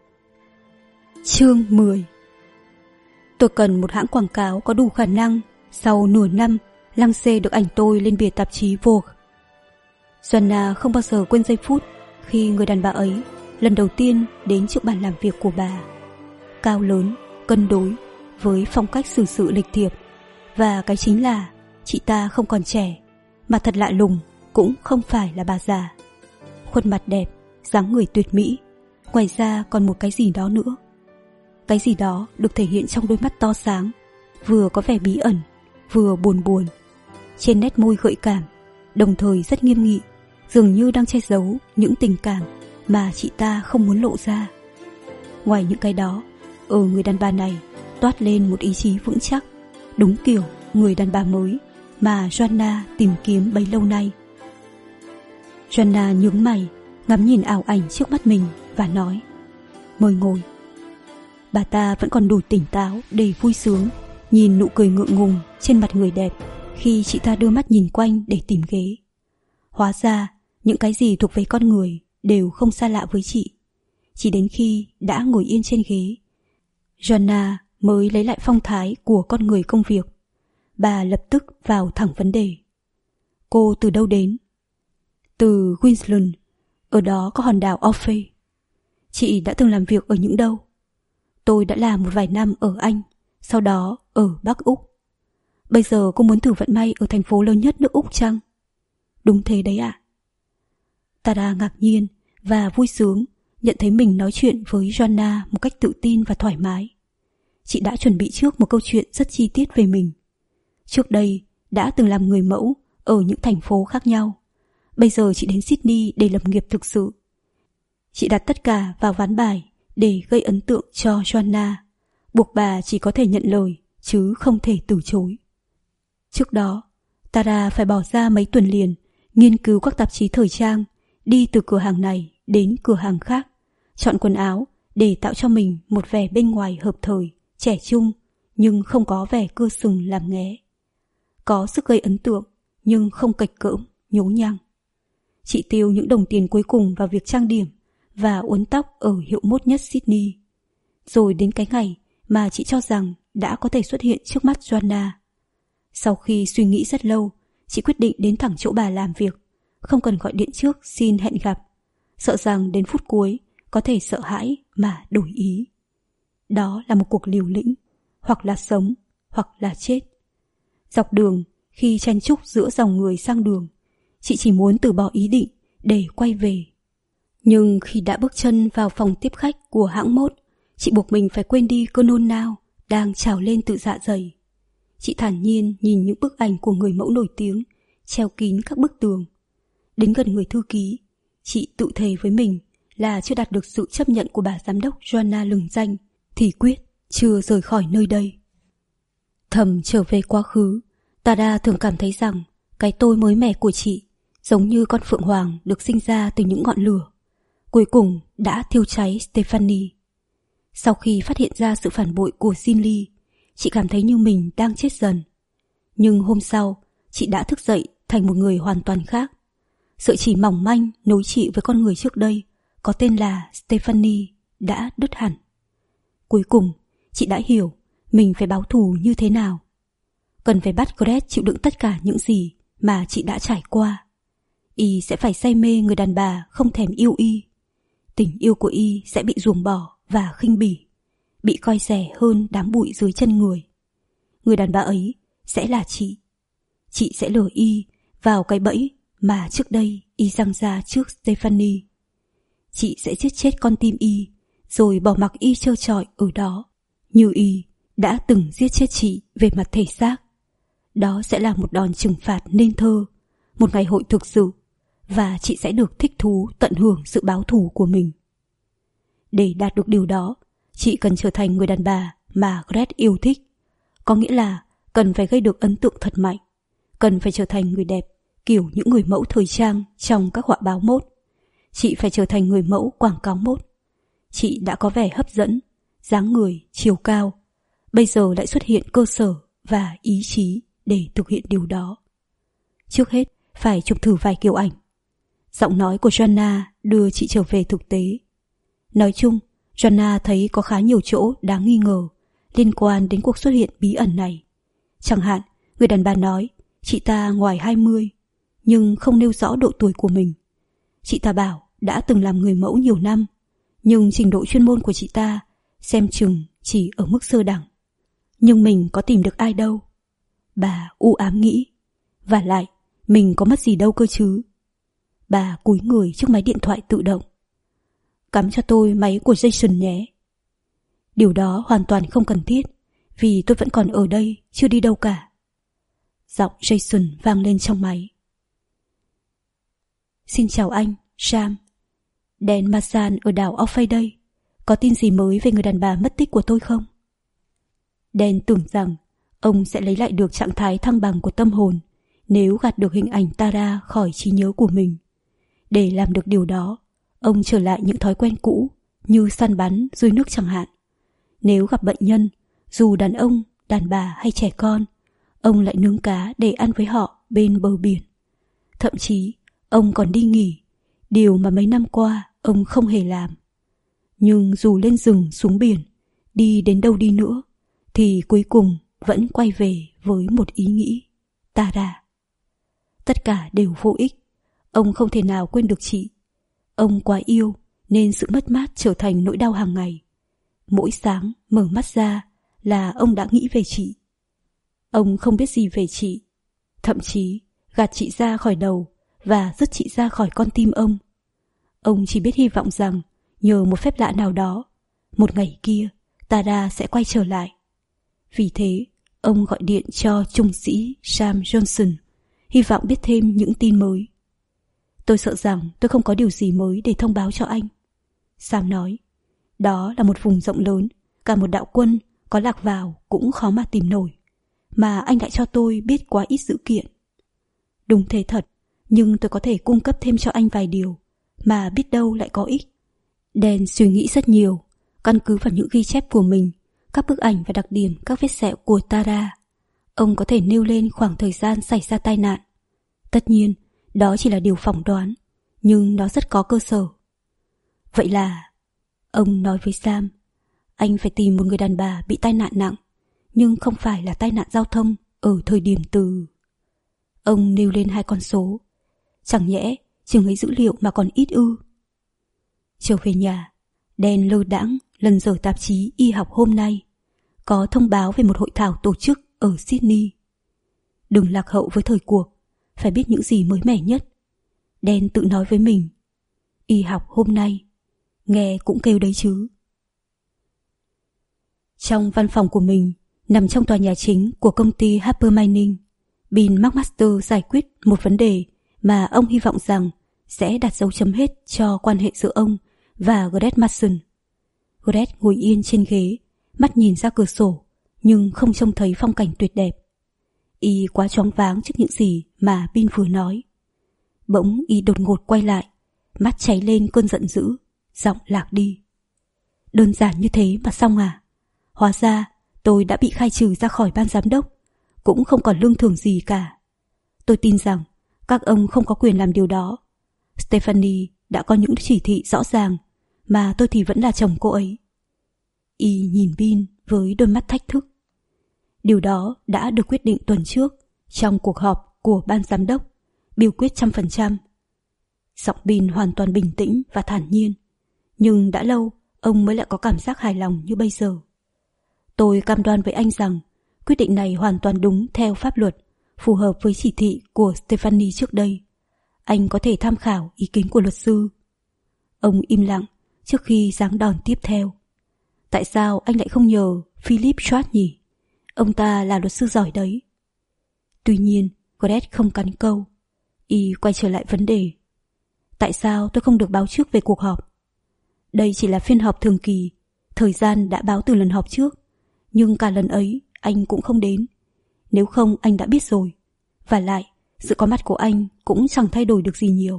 Chương mười. Tôi cần một hãng quảng cáo có đủ khả năng sau nửa năm lăng xê được ảnh tôi lên bìa tạp chí Vogue. Joanna không bao giờ quên giây phút khi người đàn bà ấy lần đầu tiên đến trước bàn làm việc của bà. Cao lớn, cân đối, với phong cách xử sự lịch thiệp. Và cái chính là chị ta không còn trẻ, mà thật lạ lùng cũng không phải là bà già. Khuôn mặt đẹp, dáng người tuyệt mỹ, ngoài ra còn một cái gì đó nữa. Cái gì đó được thể hiện trong đôi mắt to sáng vừa có vẻ bí ẩn, vừa buồn buồn. Trên nét môi gợi cảm, đồng thời rất nghiêm nghị, dường như đang che giấu những tình cảm mà chị ta không muốn lộ ra. Ngoài những cái đó, ở người đàn bà này toát lên một ý chí vững chắc, đúng kiểu người đàn bà mới mà Joanna tìm kiếm bấy lâu nay. Joanna nhướng mày, ngắm nhìn ảo ảnh trước mắt mình và nói: "Mời ngồi." Bà ta vẫn còn đủ tỉnh táo để vui sướng nhìn nụ cười ngượng ngùng trên mặt người đẹp khi chị ta đưa mắt nhìn quanh để tìm ghế. Hóa ra những cái gì thuộc về con người đều không xa lạ với chị. Chỉ đến khi đã ngồi yên trên ghế, Joanna mới lấy lại phong thái của con người công việc. Bà lập tức vào thẳng vấn đề. "Cô từ đâu đến?" "Từ Queensland, ở đó có hòn đảo Orpheus." "Chị đã từng làm việc ở những đâu?" "Tôi đã làm một vài năm ở Anh, sau đó ở Bắc Úc." "Bây giờ cô muốn thử vận may ở thành phố lớn nhất nước Úc chăng?" "Đúng thế đấy ạ." Tara ngạc nhiên và vui sướng nhận thấy mình nói chuyện với Joanna một cách tự tin và thoải mái. Chị đã chuẩn bị trước một câu chuyện rất chi tiết về mình. Trước đây đã từng làm người mẫu ở những thành phố khác nhau. Bây giờ chị đến Sydney để lập nghiệp thực sự. Chị đặt tất cả vào ván bài để gây ấn tượng cho Joanna, buộc bà chỉ có thể nhận lời chứ không thể từ chối. Trước đó, Tara phải bỏ ra mấy tuần liền nghiên cứu các tạp chí thời trang, đi từ cửa hàng này đến cửa hàng khác, chọn quần áo để tạo cho mình một vẻ bên ngoài hợp thời, trẻ trung nhưng không có vẻ cưa sừng làm nghé. Có sức gây ấn tượng nhưng không cạch cỡm, nhố nhăng. Chị tiêu những đồng tiền cuối cùng vào việc trang điểm và uốn tóc ở hiệu mốt nhất Sydney. Rồi đến cái ngày mà chị cho rằng đã có thể xuất hiện trước mắt Joanna. Sau khi suy nghĩ rất lâu, chị quyết định đến thẳng chỗ bà làm việc, không cần gọi điện trước xin hẹn gặp, sợ rằng đến phút cuối có thể sợ hãi mà đổi ý. Đó là một cuộc liều lĩnh, hoặc là sống, hoặc là chết. Dọc đường, khi chen chúc giữa dòng người sang đường, chị chỉ muốn từ bỏ ý định để quay về. Nhưng khi đã bước chân vào phòng tiếp khách của hãng mốt, chị buộc mình phải quên đi cơn nôn nao đang trào lên từ dạ dày. Chị thản nhiên nhìn những bức ảnh của người mẫu nổi tiếng treo kín các bức tường. Đến gần người thư ký, chị tự thề với mình là chưa đạt được sự chấp nhận của bà giám đốc Joanna lừng danh thì quyết chưa rời khỏi nơi đây. Thầm trở về quá khứ, Tara thường cảm thấy rằng cái tôi mới mẻ của chị giống như con phượng hoàng được sinh ra từ những ngọn lửa, cuối cùng đã thiêu cháy Stephanie. Sau khi phát hiện ra sự phản bội của Zinli, chị cảm thấy như mình đang chết dần. Nhưng hôm sau, chị đã thức dậy thành một người hoàn toàn khác. Sợi chỉ mỏng manh nối chị với con người trước đây, có tên là Stephanie, đã đứt hẳn. Cuối cùng, chị đã hiểu mình phải báo thù như thế nào. Cần phải bắt Gret chịu đựng tất cả những gì mà chị đã trải qua. Y sẽ phải say mê người đàn bà không thèm yêu y. Tình yêu của y sẽ bị ruồng bỏ và khinh bỉ, bị coi rẻ hơn đám bụi dưới chân người. Người đàn bà ấy sẽ là chị. Chị sẽ lừa y vào cái bẫy mà trước đây y giăng ra trước Stephanie. Chị sẽ giết chết con tim y, rồi bỏ mặc y trơ trọi ở đó, như y đã từng giết chết chị về mặt thể xác. Đó sẽ là một đòn trừng phạt nên thơ, một ngày hội thực sự, và chị sẽ được thích thú tận hưởng sự báo thù của mình. Để đạt được điều đó, chị cần trở thành người đàn bà mà Gret yêu thích. Có nghĩa là cần phải gây được ấn tượng thật mạnh, cần phải trở thành người đẹp kiểu những người mẫu thời trang trong các họa báo mốt. Chị phải trở thành người mẫu quảng cáo mốt. Chị đã có vẻ hấp dẫn, dáng người, chiều cao. Bây giờ lại xuất hiện cơ sở và ý chí để thực hiện điều đó. Trước hết, phải chụp thử vài kiểu ảnh. Giọng nói của Joanna đưa chị trở về thực tế. Nói chung, Joanna thấy có khá nhiều chỗ đáng nghi ngờ liên quan đến cuộc xuất hiện bí ẩn này. Chẳng hạn, người đàn bà nói chị ta ngoài hai mươi, nhưng không nêu rõ độ tuổi của mình. Chị ta bảo đã từng làm người mẫu nhiều năm, nhưng trình độ chuyên môn của chị ta xem chừng chỉ ở mức sơ đẳng. Nhưng mình có tìm được ai đâu. Bà u ám nghĩ. Và lại, mình có mất gì đâu cơ chứ. Bà cúi người trước máy điện thoại tự động. Cắm cho tôi máy của Jason nhé. Điều đó hoàn toàn không cần thiết, vì tôi vẫn còn ở đây, chưa đi đâu cả. Giọng Jason vang lên trong máy. Xin chào anh, Sam. Dan Masan ở đảo Orphay đây. Có tin gì mới về người đàn bà mất tích của tôi không? Dan tưởng rằng ông sẽ lấy lại được trạng thái thăng bằng của tâm hồn nếu gạt được hình ảnh Tara khỏi trí nhớ của mình. Để làm được điều đó, ông trở lại những thói quen cũ như săn bắn, ruôi nước chẳng hạn. Nếu gặp bệnh nhân, dù đàn ông, đàn bà hay trẻ con, ông lại nướng cá để ăn với họ bên bờ biển. Thậm chí, ông còn đi nghỉ, điều mà mấy năm qua ông không hề làm. Nhưng dù lên rừng xuống biển, đi đến đâu đi nữa, thì cuối cùng vẫn quay về với một ý nghĩ: Tara. Tất cả đều vô ích. Ông không thể nào quên được chị. Ông quá yêu nên sự mất mát trở thành nỗi đau hàng ngày. Mỗi sáng mở mắt ra là ông đã nghĩ về chị. Ông không biết gì về chị, thậm chí gạt chị ra khỏi đầu và dứt chị ra khỏi con tim ông. Ông chỉ biết hy vọng rằng nhờ một phép lạ nào đó, một ngày kia Tara sẽ quay trở lại. Vì thế, ông gọi điện cho trung sĩ Sam Johnson, hy vọng biết thêm những tin mới. Tôi sợ rằng tôi không có điều gì mới để thông báo cho anh. Sam nói, đó là một vùng rộng lớn, cả một đạo quân có lạc vào cũng khó mà tìm nổi, mà anh lại cho tôi biết quá ít dữ kiện. Đúng thế thật, nhưng tôi có thể cung cấp thêm cho anh vài điều mà biết đâu lại có ích. Dan suy nghĩ rất nhiều, căn cứ vào những ghi chép của mình, các bức ảnh và đặc điểm các vết sẹo của Tara. Ông có thể nêu lên khoảng thời gian xảy ra tai nạn. Tất nhiên, đó chỉ là điều phỏng đoán, nhưng nó rất có cơ sở. Vậy là, ông nói với Sam, anh phải tìm một người đàn bà bị tai nạn nặng, nhưng không phải là tai nạn giao thông ở thời điểm từ... Ông nêu lên hai con số. Chẳng nhẽ chừng ấy dữ liệu mà còn ít ư? Trở về nhà, Dan lơ đãng lần dở tạp chí Y học hôm nay, có thông báo về một hội thảo tổ chức ở Sydney. Đừng lạc hậu với thời cuộc, phải biết những gì mới mẻ nhất. Dan tự nói với mình, Y học hôm nay, nghe cũng kêu đấy chứ. Trong văn phòng của mình, nằm trong tòa nhà chính của công ty Harper Mining, Bill McMaster giải quyết một vấn đề mà ông hy vọng rằng sẽ đặt dấu chấm hết cho quan hệ giữa ông và Greg Mason. Greg ngồi yên trên ghế, mắt nhìn ra cửa sổ, nhưng không trông thấy phong cảnh tuyệt đẹp. Y quá choáng váng trước những gì mà Bill vừa nói. Bỗng Y đột ngột quay lại, mắt cháy lên cơn giận dữ, giọng lạc đi. Đơn giản như thế mà xong à? Hóa ra tôi đã bị khai trừ ra khỏi ban giám đốc, cũng không còn lương thưởng gì cả. Tôi tin rằng các ông không có quyền làm điều đó. Stephanie đã có những chỉ thị rõ ràng, mà tôi thì vẫn là chồng cô ấy. Y nhìn Bill với đôi mắt thách thức. Điều đó đã được quyết định tuần trước trong cuộc họp của ban giám đốc, biểu quyết trăm phần trăm. Giọng Bill hoàn toàn bình tĩnh và thản nhiên, nhưng đã lâu ông mới lại có cảm giác hài lòng như bây giờ. Tôi cam đoan với anh rằng quyết định này hoàn toàn đúng theo pháp luật, phù hợp với chỉ thị của Stephanie trước đây. Anh có thể tham khảo ý kiến của luật sư. Ông im lặng trước khi giáng đòn tiếp theo. Tại sao anh lại không nhờ Philip Schwartz nhỉ? Ông ta là luật sư giỏi đấy. Tuy nhiên, Greg không cắn câu. Y quay trở lại vấn đề. Tại sao tôi không được báo trước về cuộc họp? Đây chỉ là phiên họp thường kỳ, thời gian đã báo từ lần họp trước, nhưng cả lần ấy anh cũng không đến. Nếu không anh đã biết rồi. Và lại, sự có mặt của anh cũng chẳng thay đổi được gì nhiều.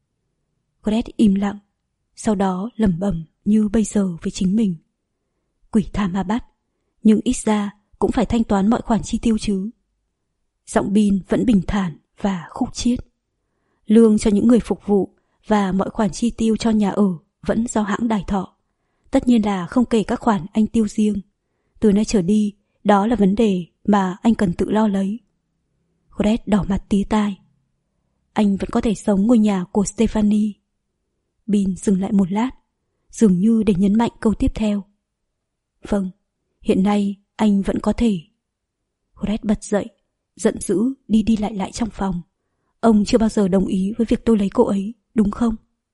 Greg im lặng, sau đó lẩm bẩm như bây giờ với chính mình. Quỷ tha ma bắt, nhưng ít ra cũng phải thanh toán mọi khoản chi tiêu chứ. Giọng Bill vẫn bình thản và khúc chiết. Lương cho những người phục vụ và mọi khoản chi tiêu cho nhà ở vẫn do hãng đài thọ. Tất nhiên là không kể các khoản anh tiêu riêng. Từ nay trở đi, đó là vấn đề mà anh cần tự lo lấy. Greg đỏ mặt tía tai. Anh vẫn có thể sống ngôi nhà của Stephanie. Bill dừng lại một lát, dường như để nhấn mạnh câu tiếp theo. Vâng, hiện nay anh vẫn có thể. Greg bật dậy, giận dữ đi đi lại lại trong phòng. Ông chưa bao giờ đồng ý với việc tôi lấy cô ấy, đúng không?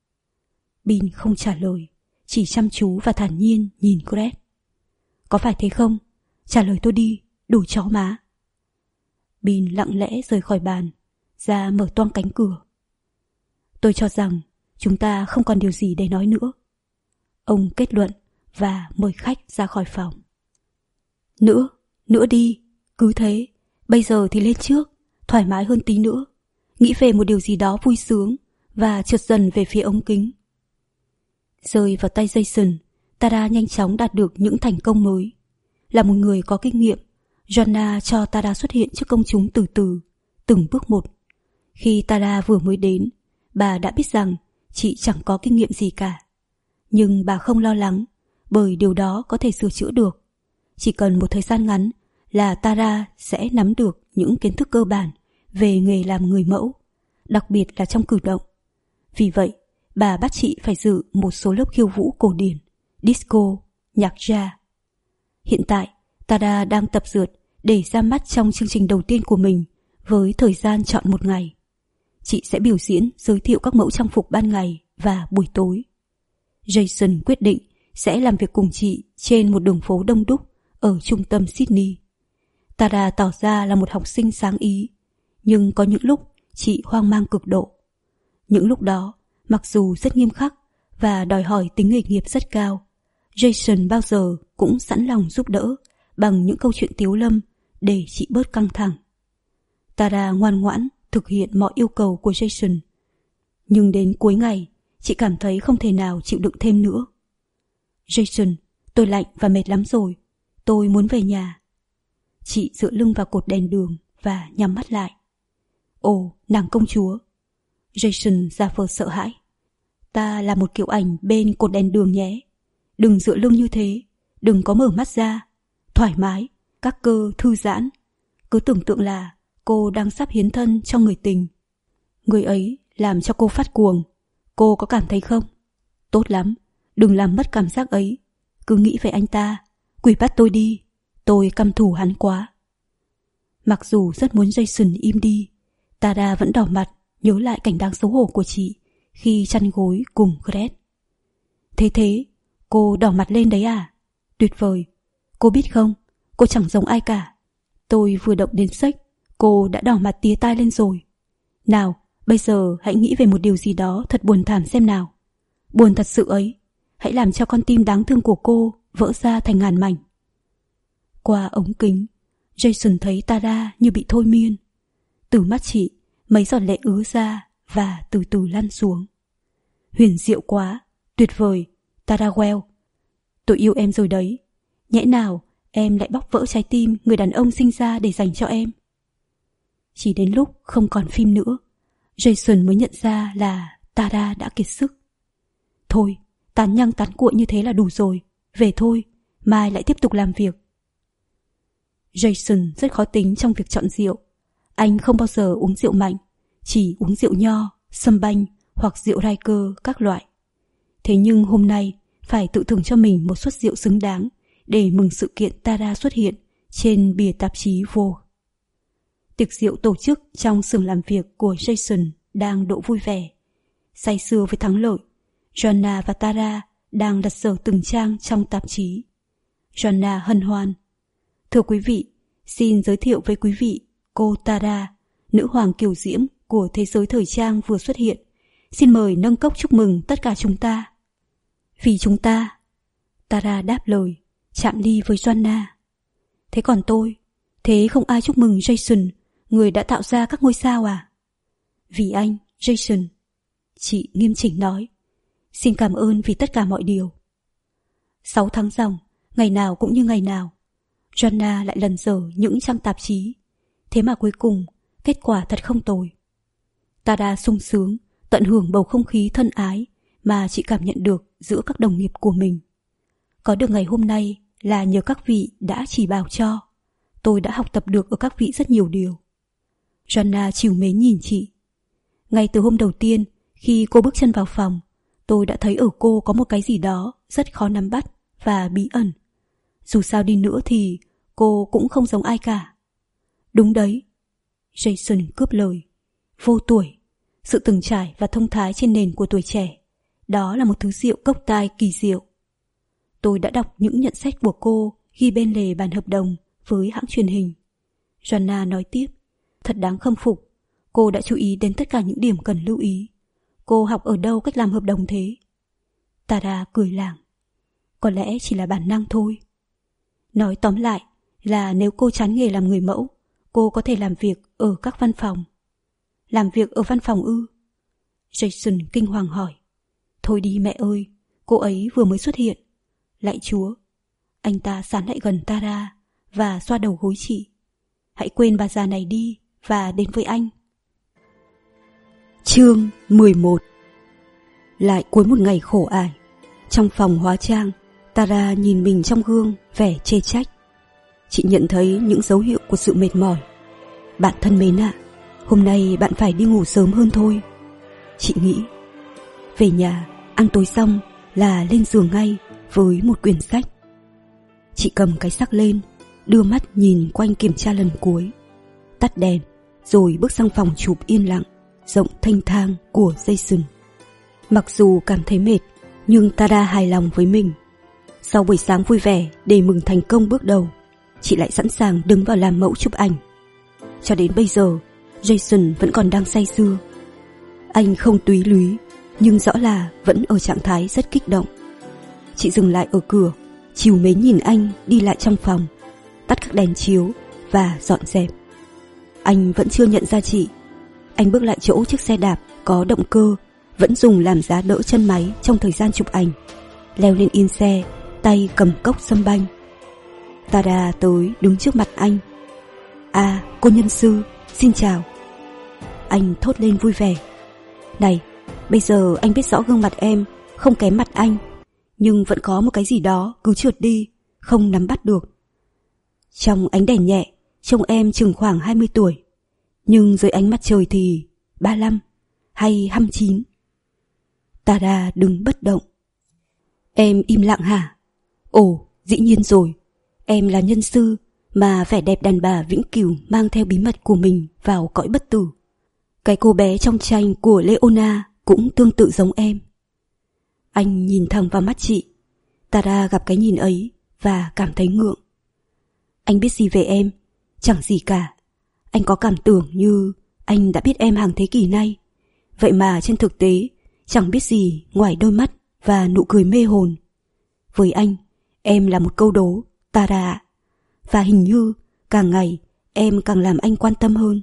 Bill không trả lời, chỉ chăm chú và thản nhiên nhìn Greg. Có phải thế không? trả lời tôi đi, đồ chó má. Bin lặng lẽ rời khỏi bàn, ra mở toang cánh cửa. Tôi cho rằng chúng ta không còn điều gì để nói nữa. Ông kết luận và mời khách ra khỏi phòng. Nữa, nữa đi, cứ thế, bây giờ thì lên trước, thoải mái hơn tí nữa. Nghĩ về một điều gì đó vui sướng và trượt dần về phía ống kính. Rơi vào tay Jason, Tara nhanh chóng đạt được những thành công mới. Là một người có kinh nghiệm, Joanna cho Tara xuất hiện trước công chúng từ từ, từng bước một. Khi Tara vừa mới đến, bà đã biết rằng chị chẳng có kinh nghiệm gì cả. Nhưng bà không lo lắng, bởi điều đó có thể sửa chữa được. Chỉ cần một thời gian ngắn là Tara sẽ nắm được những kiến thức cơ bản về nghề làm người mẫu, đặc biệt là trong cử động. Vì vậy, bà bắt chị phải dự một số lớp khiêu vũ cổ điển, disco, nhạc jazz. Hiện tại, Tara đang tập dượt để ra mắt trong chương trình đầu tiên của mình với thời gian chọn một ngày. Chị sẽ biểu diễn giới thiệu các mẫu trang phục ban ngày và buổi tối. Jason quyết định sẽ làm việc cùng chị trên một đường phố đông đúc ở trung tâm Sydney. Tara tỏ ra là một học sinh sáng ý, nhưng có những lúc chị hoang mang cực độ. Những lúc đó, mặc dù rất nghiêm khắc và đòi hỏi tính nghề nghiệp rất cao, Jason bao giờ cũng sẵn lòng giúp đỡ bằng những câu chuyện tiếu lâm để chị bớt căng thẳng. Tara ngoan ngoãn thực hiện mọi yêu cầu của Jason. Nhưng đến cuối ngày, chị cảm thấy không thể nào chịu đựng thêm nữa. Jason, tôi lạnh và mệt lắm rồi. Tôi muốn về nhà. Chị dựa lưng vào cột đèn đường và nhắm mắt lại. Ồ, nàng công chúa. Jason giả vờ sợ hãi. Ta là một kiểu ảnh bên cột đèn đường nhé. Đừng dựa lưng như thế. Đừng có mở mắt ra. Thoải mái, các cơ thư giãn. Cứ tưởng tượng là cô đang sắp hiến thân cho người tình. Người ấy làm cho cô phát cuồng. Cô có cảm thấy không? Tốt lắm, đừng làm mất cảm giác ấy. Cứ nghĩ về anh ta. Quỷ bắt tôi đi. Tôi căm thù hắn quá. Mặc dù rất muốn Jason im đi, Tara vẫn đỏ mặt nhớ lại cảnh đáng xấu hổ của chị khi chăn gối cùng Gret. Thế thế, cô đỏ mặt lên đấy à? Tuyệt vời. Cô biết không, cô chẳng giống ai cả. Tôi vừa động đến sách, cô đã đỏ mặt tía tai lên rồi. Nào, bây giờ hãy nghĩ về một điều gì đó thật buồn thảm xem nào. Buồn thật sự ấy. Hãy làm cho con tim đáng thương của cô vỡ ra thành ngàn mảnh. Qua ống kính, Jason thấy Tara như bị thôi miên. Từ mắt chị, mấy giọt lệ ứa ra và từ từ lăn xuống. Huyền diệu quá, tuyệt vời, Tara Well. Tôi yêu em rồi đấy. Nhẽ nào em lại bóc vỡ trái tim người đàn ông sinh ra để dành cho em. Chỉ đến lúc không còn phim nữa, Jason mới nhận ra là Tara đã kiệt sức. Thôi, tán nhăng tán cuội như thế là đủ rồi. Về thôi, mai lại tiếp tục làm việc. Jason rất khó tính trong việc chọn rượu. Anh không bao giờ uống rượu mạnh, chỉ uống rượu nho, sâm banh hoặc rượu rai cơ các loại. Thế nhưng hôm nay phải tự thưởng cho mình một suất rượu xứng đáng để mừng sự kiện Tara xuất hiện trên bìa tạp chí Vogue. Tiệc rượu tổ chức trong xưởng làm việc của Jason đang độ vui vẻ. Say sưa với thắng lợi, Joanna và Tara đang lật dở từng trang trong tạp chí. Joanna hân hoan. Thưa quý vị, xin giới thiệu với quý vị cô Tara, nữ hoàng kiều diễm của thế giới thời trang vừa xuất hiện. Xin mời nâng cốc chúc mừng tất cả chúng ta. Vì chúng ta. Tara đáp lời, chạm ly với Joanna. Thế còn tôi, thế không ai chúc mừng Jason, người đã tạo ra các ngôi sao à? Vì anh, Jason. Chị nghiêm chỉnh nói. Xin cảm ơn vì tất cả mọi điều. Sáu tháng dòng, ngày nào cũng như ngày nào, Joanna lại lần dở những trang tạp chí. Thế mà cuối cùng, kết quả thật không tồi. Tara sung sướng, tận hưởng bầu không khí thân ái mà chị cảm nhận được giữa các đồng nghiệp của mình. Có được ngày hôm nay là nhờ các vị đã chỉ bảo cho. Tôi đã học tập được ở các vị rất nhiều điều. Joanna trìu mến nhìn chị. Ngay từ hôm đầu tiên, khi cô bước chân vào phòng, tôi đã thấy ở cô có một cái gì đó rất khó nắm bắt và bí ẩn. Dù sao đi nữa thì cô cũng không giống ai cả. Đúng đấy. Jason cướp lời. Vô tuổi, sự từng trải và thông thái trên nền của tuổi trẻ. Đó là một thứ rượu cốc tai kỳ diệu. Tôi đã đọc những nhận xét của cô ghi bên lề bản hợp đồng với hãng truyền hình. Joanna nói tiếp, thật đáng khâm phục, cô đã chú ý đến tất cả những điểm cần lưu ý. Cô học ở đâu cách làm hợp đồng thế? Tara cười lảng, có lẽ chỉ là bản năng thôi. Nói tóm lại là nếu cô chán nghề làm người mẫu, cô có thể làm việc ở các văn phòng. Làm việc ở văn phòng ư? Jason kinh hoàng hỏi. Thôi đi mẹ ơi, cô ấy vừa mới xuất hiện. Lạy Chúa. Anh ta sán lại gần Tara và xoa đầu gối chị. Hãy quên bà già này đi và đến với anh. Chương mười một. Lại cuối một ngày khổ ải, trong phòng hóa trang, Tara nhìn mình trong gương vẻ chê trách. Chị nhận thấy những dấu hiệu của sự mệt mỏi. Bạn thân mến ạ, hôm nay bạn phải đi ngủ sớm hơn thôi. Chị nghĩ. Về nhà, ăn tối xong là lên giường ngay với một quyển sách. Chị cầm cái sắc lên, đưa mắt nhìn quanh kiểm tra lần cuối. Tắt đèn, rồi bước sang phòng chụp yên lặng, rộng thanh thang của Jason. Mặc dù cảm thấy mệt, nhưng Tara hài lòng với mình. Sau buổi sáng vui vẻ để mừng thành công bước đầu, chị lại sẵn sàng đứng vào làm mẫu chụp ảnh. Cho đến bây giờ, Jason vẫn còn đang say sưa. Anh không túy lúy, nhưng rõ là vẫn ở trạng thái rất kích động. Chị dừng lại ở cửa, trìu mến nhìn anh đi lại trong phòng, tắt các đèn chiếu và dọn dẹp. Anh vẫn chưa nhận ra chị. Anh bước lại chỗ chiếc xe đạp có động cơ vẫn dùng làm giá đỡ chân máy trong thời gian chụp ảnh, leo lên yên xe, tay cầm cốc sâm banh. Tara tới đứng trước mặt anh. À, cô nhân sư, xin chào. Anh thốt lên vui vẻ. Này, bây giờ anh biết rõ gương mặt em không kém mặt anh, nhưng vẫn có một cái gì đó cứ trượt đi, không nắm bắt được. Trong ánh đèn nhẹ, trông em chừng khoảng hai mươi tuổi, nhưng dưới ánh mặt trời thì ba mươi lăm hay hai mươi chín. Tara đứng bất động. Em im lặng hả? Ồ, dĩ nhiên rồi. Em là nhân sư mà vẻ đẹp đàn bà vĩnh cửu mang theo bí mật của mình vào cõi bất tử. Cái cô bé trong tranh của Leona cũng tương tự giống em. Anh nhìn thẳng vào mắt chị. Tara gặp cái nhìn ấy và cảm thấy ngượng. Anh biết gì về em? Chẳng gì cả. Anh có cảm tưởng như anh đã biết em hàng thế kỷ nay. Vậy mà trên thực tế chẳng biết gì ngoài đôi mắt và nụ cười mê hồn. Với anh, em là một câu đố, Tara. Và hình như càng ngày em càng làm anh quan tâm hơn.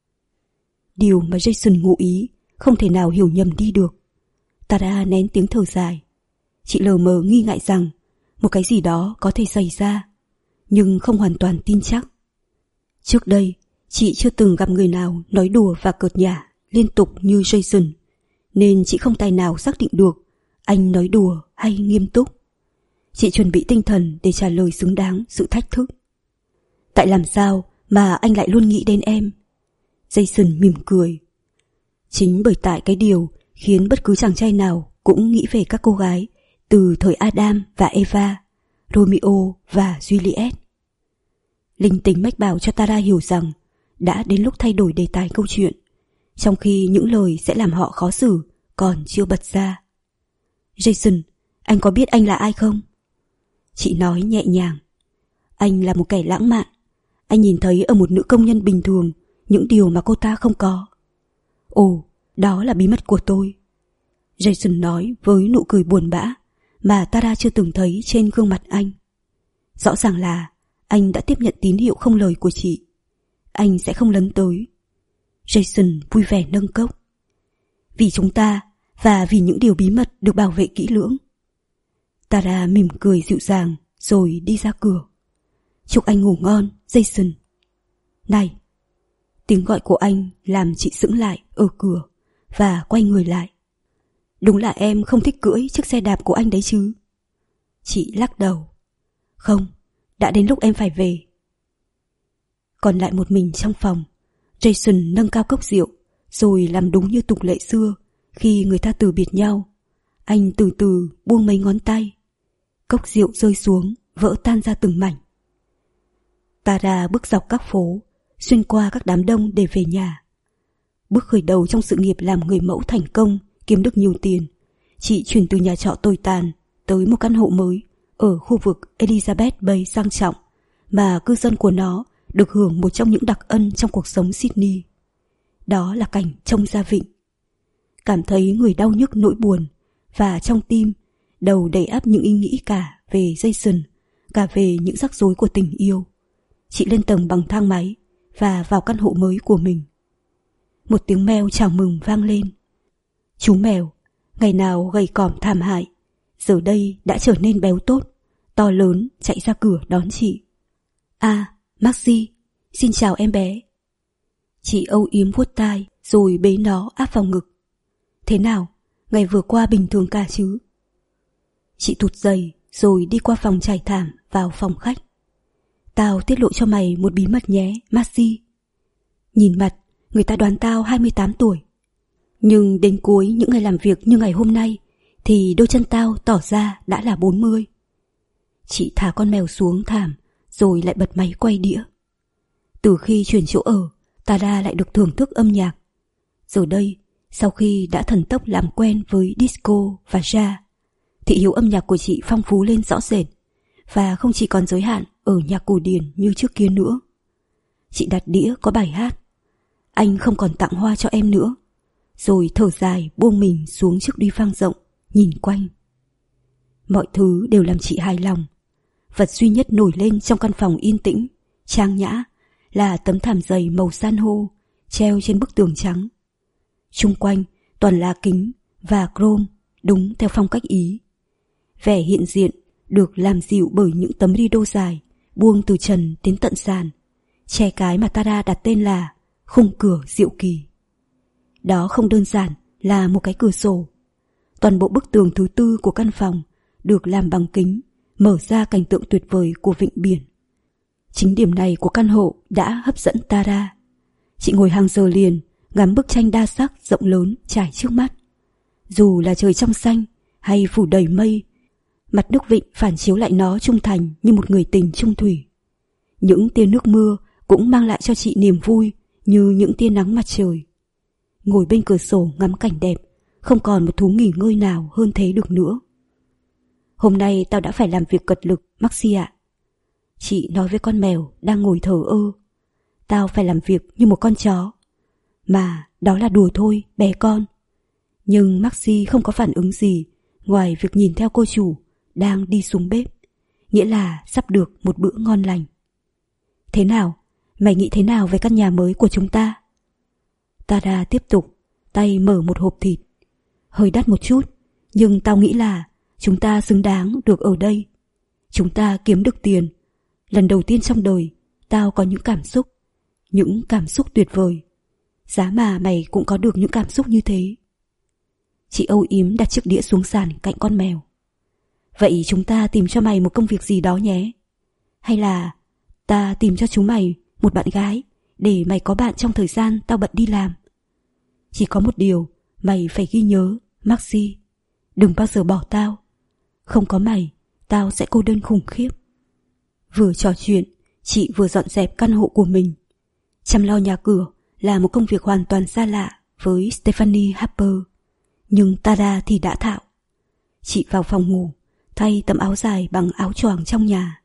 Điều mà Jason ngụ ý không thể nào hiểu nhầm đi được. Tara nén tiếng thở dài. Chị lờ mờ nghi ngại rằng một cái gì đó có thể xảy ra, nhưng không hoàn toàn tin chắc. Trước đây, chị chưa từng gặp người nào nói đùa và cợt nhả liên tục như Jason, nên chị không tài nào xác định được anh nói đùa hay nghiêm túc. Chị chuẩn bị tinh thần để trả lời xứng đáng sự thách thức. Tại làm sao mà anh lại luôn nghĩ đến em? Jason mỉm cười. Chính bởi tại cái điều khiến bất cứ chàng trai nào cũng nghĩ về các cô gái từ thời Adam và Eva, Romeo và Juliet. Linh tính mách bảo cho Tara hiểu rằng đã đến lúc thay đổi đề tài câu chuyện, trong khi những lời sẽ làm họ khó xử còn chưa bật ra. Jason, anh có biết anh là ai không? Chị nói nhẹ nhàng. Anh là một kẻ lãng mạn. Anh nhìn thấy ở một nữ công nhân bình thường những điều mà cô ta không có. Ồ, đó là bí mật của tôi. Jason nói với nụ cười buồn bã mà Tara chưa từng thấy trên gương mặt anh. Rõ ràng là anh đã tiếp nhận tín hiệu không lời của chị. Anh sẽ không lấn tới. Jason vui vẻ nâng cốc. Vì chúng ta và vì những điều bí mật được bảo vệ kỹ lưỡng. Tara mỉm cười dịu dàng rồi đi ra cửa. Chúc anh ngủ ngon, Jason. Này! Tiếng gọi của anh làm chị sững lại ở cửa và quay người lại. Đúng là em không thích cưỡi chiếc xe đạp của anh đấy chứ? Chị lắc đầu. Không, đã đến lúc em phải về. Còn lại một mình trong phòng, Jason nâng cao cốc rượu rồi làm đúng như tục lệ xưa khi người ta từ biệt nhau. Anh từ từ buông mấy ngón tay. Cốc rượu rơi xuống, vỡ tan ra từng mảnh. Tara bước dọc các phố, xuyên qua các đám đông để về nhà. Bước khởi đầu trong sự nghiệp làm người mẫu thành công, kiếm được nhiều tiền, chị chuyển từ nhà trọ tồi tàn tới một căn hộ mới, ở khu vực Elizabeth Bay sang trọng, mà cư dân của nó được hưởng một trong những đặc ân trong cuộc sống Sydney. Đó là cảnh trông ra vịnh. Cảm thấy người đau nhức nỗi buồn, và trong tim đầu đầy ắp những ý nghĩ cả về Jason, cả về những rắc rối của tình yêu. Chị lên tầng bằng thang máy và vào căn hộ mới của mình. Một tiếng meo chào mừng vang lên. Chú mèo, ngày nào gầy còm thảm hại, giờ đây đã trở nên béo tốt, to lớn, chạy ra cửa đón chị. À, Maxie, xin chào em bé. Chị âu yếm vuốt tai rồi bế nó áp vào ngực. Thế nào, ngày vừa qua bình thường cả chứ? Chị tụt giày rồi đi qua phòng trải thảm vào phòng khách. Tao tiết lộ cho mày một bí mật nhé, Maxie. Nhìn mặt, người ta đoán tao hai mươi tám tuổi. Nhưng đến cuối những ngày làm việc như ngày hôm nay thì đôi chân tao tỏ ra đã là bốn mươi. Chị thả con mèo xuống thảm rồi lại bật máy quay đĩa. Từ khi chuyển chỗ ở, Tara lại được thưởng thức âm nhạc. Giờ đây, sau khi đã thần tốc làm quen với disco và jazz, thị hiếu âm nhạc của chị phong phú lên rõ rệt, và không chỉ còn giới hạn ở nhạc cổ điển như trước kia nữa. Chị đặt đĩa có bài hát Anh không còn tặng hoa cho em nữa, rồi thở dài buông mình xuống chiếc đi vang rộng, nhìn quanh. Mọi thứ đều làm chị hài lòng. Vật duy nhất nổi lên trong căn phòng yên tĩnh, trang nhã là tấm thảm dày màu san hô treo trên bức tường trắng. Chung quanh toàn là kính và chrome, đúng theo phong cách Ý. Vẻ hiện diện được làm dịu bởi những tấm rideau dài buông từ trần đến tận sàn, che cái mà Tara đặt tên là khung cửa diệu kỳ. Đó không đơn giản là một cái cửa sổ. Toàn bộ bức tường thứ tư của căn phòng được làm bằng kính, mở ra cảnh tượng tuyệt vời của vịnh biển. Chính điểm này của căn hộ đã hấp dẫn Tara. Chị ngồi hàng giờ liền ngắm bức tranh đa sắc rộng lớn trải trước mắt. Dù là trời trong xanh hay phủ đầy mây, mặt nước vịnh phản chiếu lại nó trung thành như một người tình chung thủy. Những tia nước mưa cũng mang lại cho chị niềm vui như những tia nắng mặt trời. Ngồi bên cửa sổ ngắm cảnh đẹp, không còn một thú nghỉ ngơi nào hơn thế được nữa. Hôm nay tao đã phải làm việc cật lực, Maxie ạ. Chị nói với con mèo đang ngồi thờ ơ. Tao phải làm việc như một con chó. Mà đó là đùa thôi, bé con. Nhưng Maxie không có phản ứng gì ngoài việc nhìn theo cô chủ đang đi xuống bếp, nghĩa là sắp được một bữa ngon lành. Thế nào? Mày nghĩ thế nào về căn nhà mới của chúng ta? Tara tiếp tục, tay mở một hộp thịt. Hơi đắt một chút, nhưng tao nghĩ là chúng ta xứng đáng được ở đây. Chúng ta kiếm được tiền. Lần đầu tiên trong đời, tao có những cảm xúc. Những cảm xúc tuyệt vời. Giá mà mày cũng có được những cảm xúc như thế. Chị âu yếm đặt chiếc đĩa xuống sàn cạnh con mèo. Vậy chúng ta tìm cho mày một công việc gì đó nhé. Hay là ta tìm cho chúng mày một bạn gái để mày có bạn trong thời gian tao bận đi làm. Chỉ có một điều mày phải ghi nhớ, Maxie. Đừng bao giờ bỏ tao. Không có mày, tao sẽ cô đơn khủng khiếp. Vừa trò chuyện, chị vừa dọn dẹp căn hộ của mình. Chăm lo nhà cửa là một công việc hoàn toàn xa lạ với Stephanie Harper. Nhưng Tara thì đã thạo. Chị vào phòng ngủ, thay tấm áo dài bằng áo choàng trong nhà.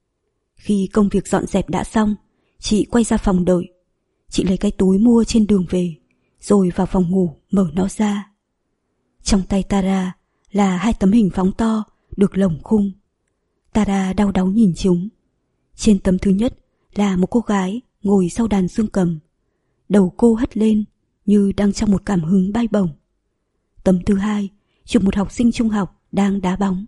Khi công việc dọn dẹp đã xong, chị quay ra phòng đợi. Chị lấy cái túi mua trên đường về, rồi vào phòng ngủ mở nó ra. Trong tay Tara là hai tấm hình phóng to được lồng khung. Tara đau đáu nhìn chúng. Trên tấm thứ nhất là một cô gái ngồi sau đàn dương cầm. Đầu cô hất lên như đang trong một cảm hứng bay bổng. Tấm thứ hai chụp một học sinh trung học đang đá bóng.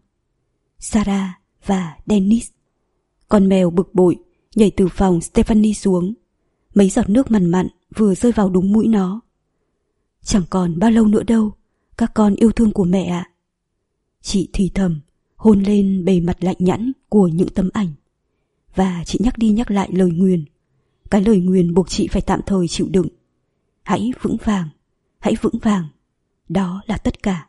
Sarah và Dennis. Con mèo bực bội nhảy từ phòng Stephanie xuống. Mấy giọt nước mằn mặn vừa rơi vào đúng mũi nó. Chẳng còn bao lâu nữa đâu, các con yêu thương của mẹ ạ. Chị thì thầm, hôn lên bề mặt lạnh nhẵn của những tấm ảnh. Và chị nhắc đi nhắc lại lời nguyền. Cái lời nguyền buộc chị phải tạm thời chịu đựng. Hãy vững vàng, hãy vững vàng. Đó là tất cả.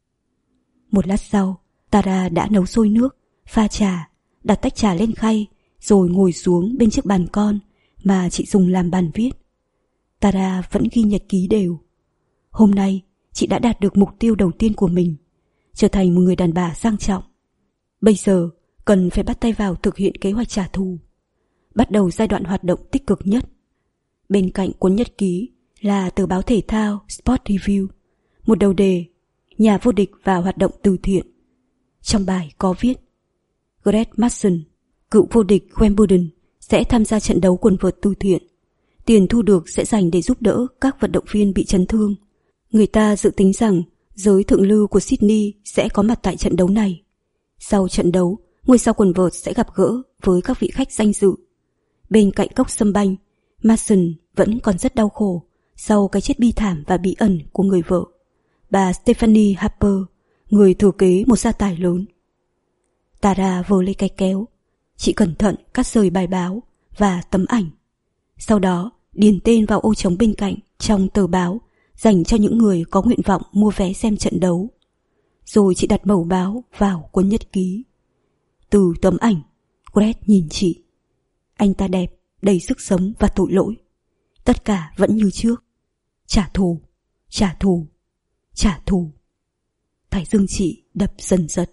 Một lát sau, Tara đã nấu sôi nước, pha trà, đặt tách trà lên khay, rồi ngồi xuống bên chiếc bàn con mà chị dùng làm bàn viết. Tara vẫn ghi nhật ký đều. Hôm nay, chị đã đạt được mục tiêu đầu tiên của mình, trở thành một người đàn bà sang trọng. Bây giờ, cần phải bắt tay vào thực hiện kế hoạch trả thù. Bắt đầu giai đoạn hoạt động tích cực nhất. Bên cạnh cuốn nhật ký là tờ báo thể thao Sport Review, một đầu đề nhà vô địch và hoạt động từ thiện. Trong bài có viết Greg Mason, cựu vô địch Wimbledon, sẽ tham gia trận đấu quần vợt từ thiện. Tiền thu được sẽ dành để giúp đỡ các vận động viên bị chấn thương. Người ta dự tính rằng giới thượng lưu của Sydney sẽ có mặt tại trận đấu này. Sau trận đấu, ngôi sao quần vợt sẽ gặp gỡ với các vị khách danh dự. Bên cạnh cốc sâm banh, Mason vẫn còn rất đau khổ sau cái chết bi thảm và bí ẩn của người vợ, bà Stephanie Harper, người thừa kế một gia tài lớn. Tara vờ lấy cái kéo, chị cẩn thận cắt rời bài báo và tấm ảnh. Sau đó điền tên vào ô trống bên cạnh trong tờ báo dành cho những người có nguyện vọng mua vé xem trận đấu. Rồi chị đặt mẩu báo vào cuốn nhật ký. Từ tấm ảnh, Greg nhìn chị. Anh ta đẹp, đầy sức sống và tội lỗi. Tất cả vẫn như trước. Trả thù, trả thù, trả thù. Thái dương chị đập dần dật.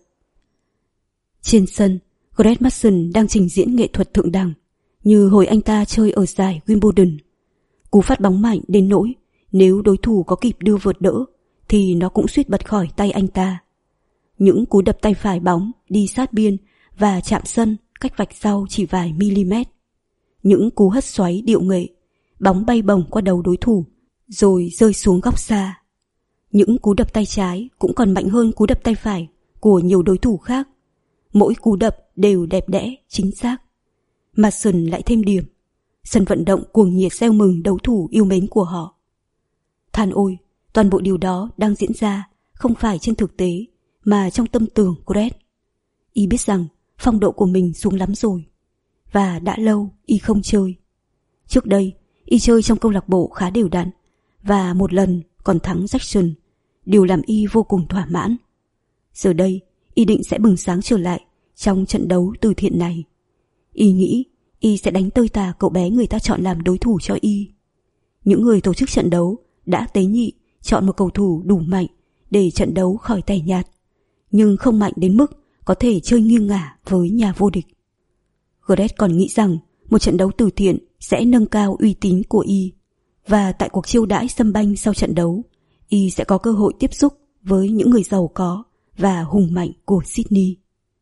Trên sân, Greg Mason đang trình diễn nghệ thuật thượng đẳng, như hồi anh ta chơi ở giải Wimbledon. Cú phát bóng mạnh đến nỗi nếu đối thủ có kịp đưa vợt đỡ thì nó cũng suýt bật khỏi tay anh ta. Những cú đập tay phải bóng đi sát biên và chạm sân cách vạch sau chỉ vài mm. Những cú hất xoáy điệu nghệ, bóng bay bổng qua đầu đối thủ rồi rơi xuống góc xa. Những cú đập tay trái cũng còn mạnh hơn cú đập tay phải của nhiều đối thủ khác. Mỗi cú đập đều đẹp đẽ, chính xác. Mason lại thêm điểm. Sân vận động cuồng nhiệt reo mừng đấu thủ yêu mến của họ. Than ôi, toàn bộ điều đó đang diễn ra không phải trên thực tế mà trong tâm tưởng của Greg. Y biết rằng phong độ của mình xuống lắm rồi, và đã lâu Y không chơi. Trước đây, Y chơi trong câu lạc bộ khá đều đặn và một lần còn thắng Jackson, điều làm Y vô cùng thỏa mãn. Giờ đây, Y định sẽ bừng sáng trở lại trong trận đấu từ thiện này. Y nghĩ Y sẽ đánh tơi tả cậu bé người ta chọn làm đối thủ cho Y. Những người tổ chức trận đấu đã tế nhị chọn một cầu thủ đủ mạnh để trận đấu khỏi tẻ nhạt, nhưng không mạnh đến mức có thể chơi nghiêng ngả với nhà vô địch. Greg còn nghĩ rằng một trận đấu từ thiện sẽ nâng cao uy tín của Y, và tại cuộc chiêu đãi sâm banh sau trận đấu, Y sẽ có cơ hội tiếp xúc với những người giàu có và hùng mạnh của Sydney.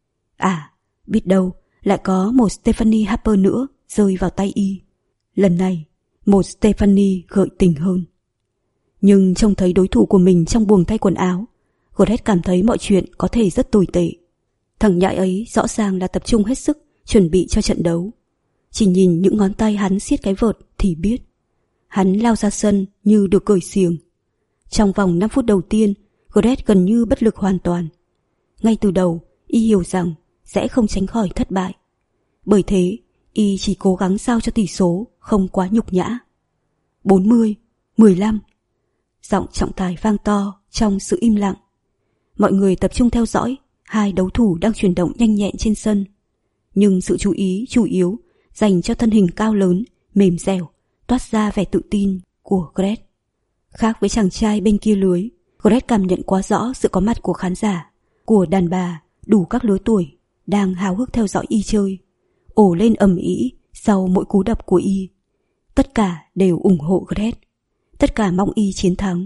À, biết đâu lại có một Stephanie Harper nữa rơi vào tay Y. Lần này, một Stephanie gợi tình hơn. Nhưng trông thấy đối thủ của mình trong buồng thay quần áo, Greg cảm thấy mọi chuyện có thể rất tồi tệ. Thằng nhãi ấy rõ ràng là tập trung hết sức chuẩn bị cho trận đấu. Chỉ nhìn những ngón tay hắn siết cái vợt thì biết. Hắn lao ra sân như được cởi xiềng. Trong vòng năm phút đầu tiên, Greg gần như bất lực hoàn toàn. Ngay từ đầu, Y hiểu rằng sẽ không tránh khỏi thất bại. Bởi thế, Y chỉ cố gắng sao cho tỷ số không quá nhục nhã. bốn mươi, mười lăm. Giọng trọng tài vang to trong sự im lặng. Mọi người tập trung theo dõi hai đấu thủ đang chuyển động nhanh nhẹn trên sân. Nhưng sự chú ý chủ yếu dành cho thân hình cao lớn, mềm dẻo, toát ra vẻ tự tin của Greg. Khác với chàng trai bên kia lưới, Greg cảm nhận quá rõ sự có mặt của khán giả, của đàn bà đủ các lứa tuổi đang háo hức theo dõi Y chơi, ồ lên ầm ĩ sau mỗi cú đập của Y. Tất cả đều ủng hộ Greg, tất cả mong Y chiến thắng.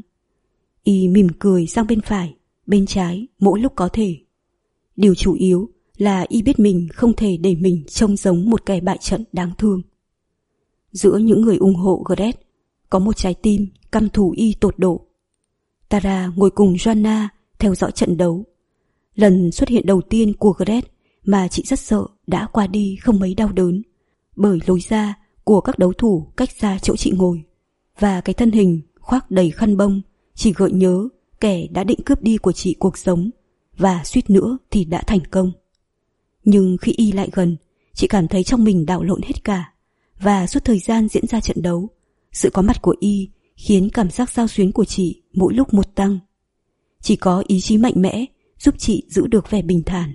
Y mỉm cười sang bên phải, bên trái mỗi lúc có thể. Điều chủ yếu là Y biết mình không thể để mình trông giống một kẻ bại trận đáng thương. Giữa những người ủng hộ Greg có một trái tim căm thù Y tột độ. Tara ngồi cùng Joanna theo dõi trận đấu. Lần xuất hiện đầu tiên của Greg mà chị rất sợ đã qua đi không mấy đau đớn, bởi lối ra của các đấu thủ cách xa chỗ chị ngồi, và cái thân hình khoác đầy khăn bông chỉ gợi nhớ kẻ đã định cướp đi của chị cuộc sống, và suýt nữa thì đã thành công. Nhưng khi Y lại gần, chị cảm thấy trong mình đảo lộn hết cả, và suốt thời gian diễn ra trận đấu, sự có mặt của Y khiến cảm giác xao xuyến của chị mỗi lúc một tăng. Chỉ có ý chí mạnh mẽ giúp chị giữ được vẻ bình thản.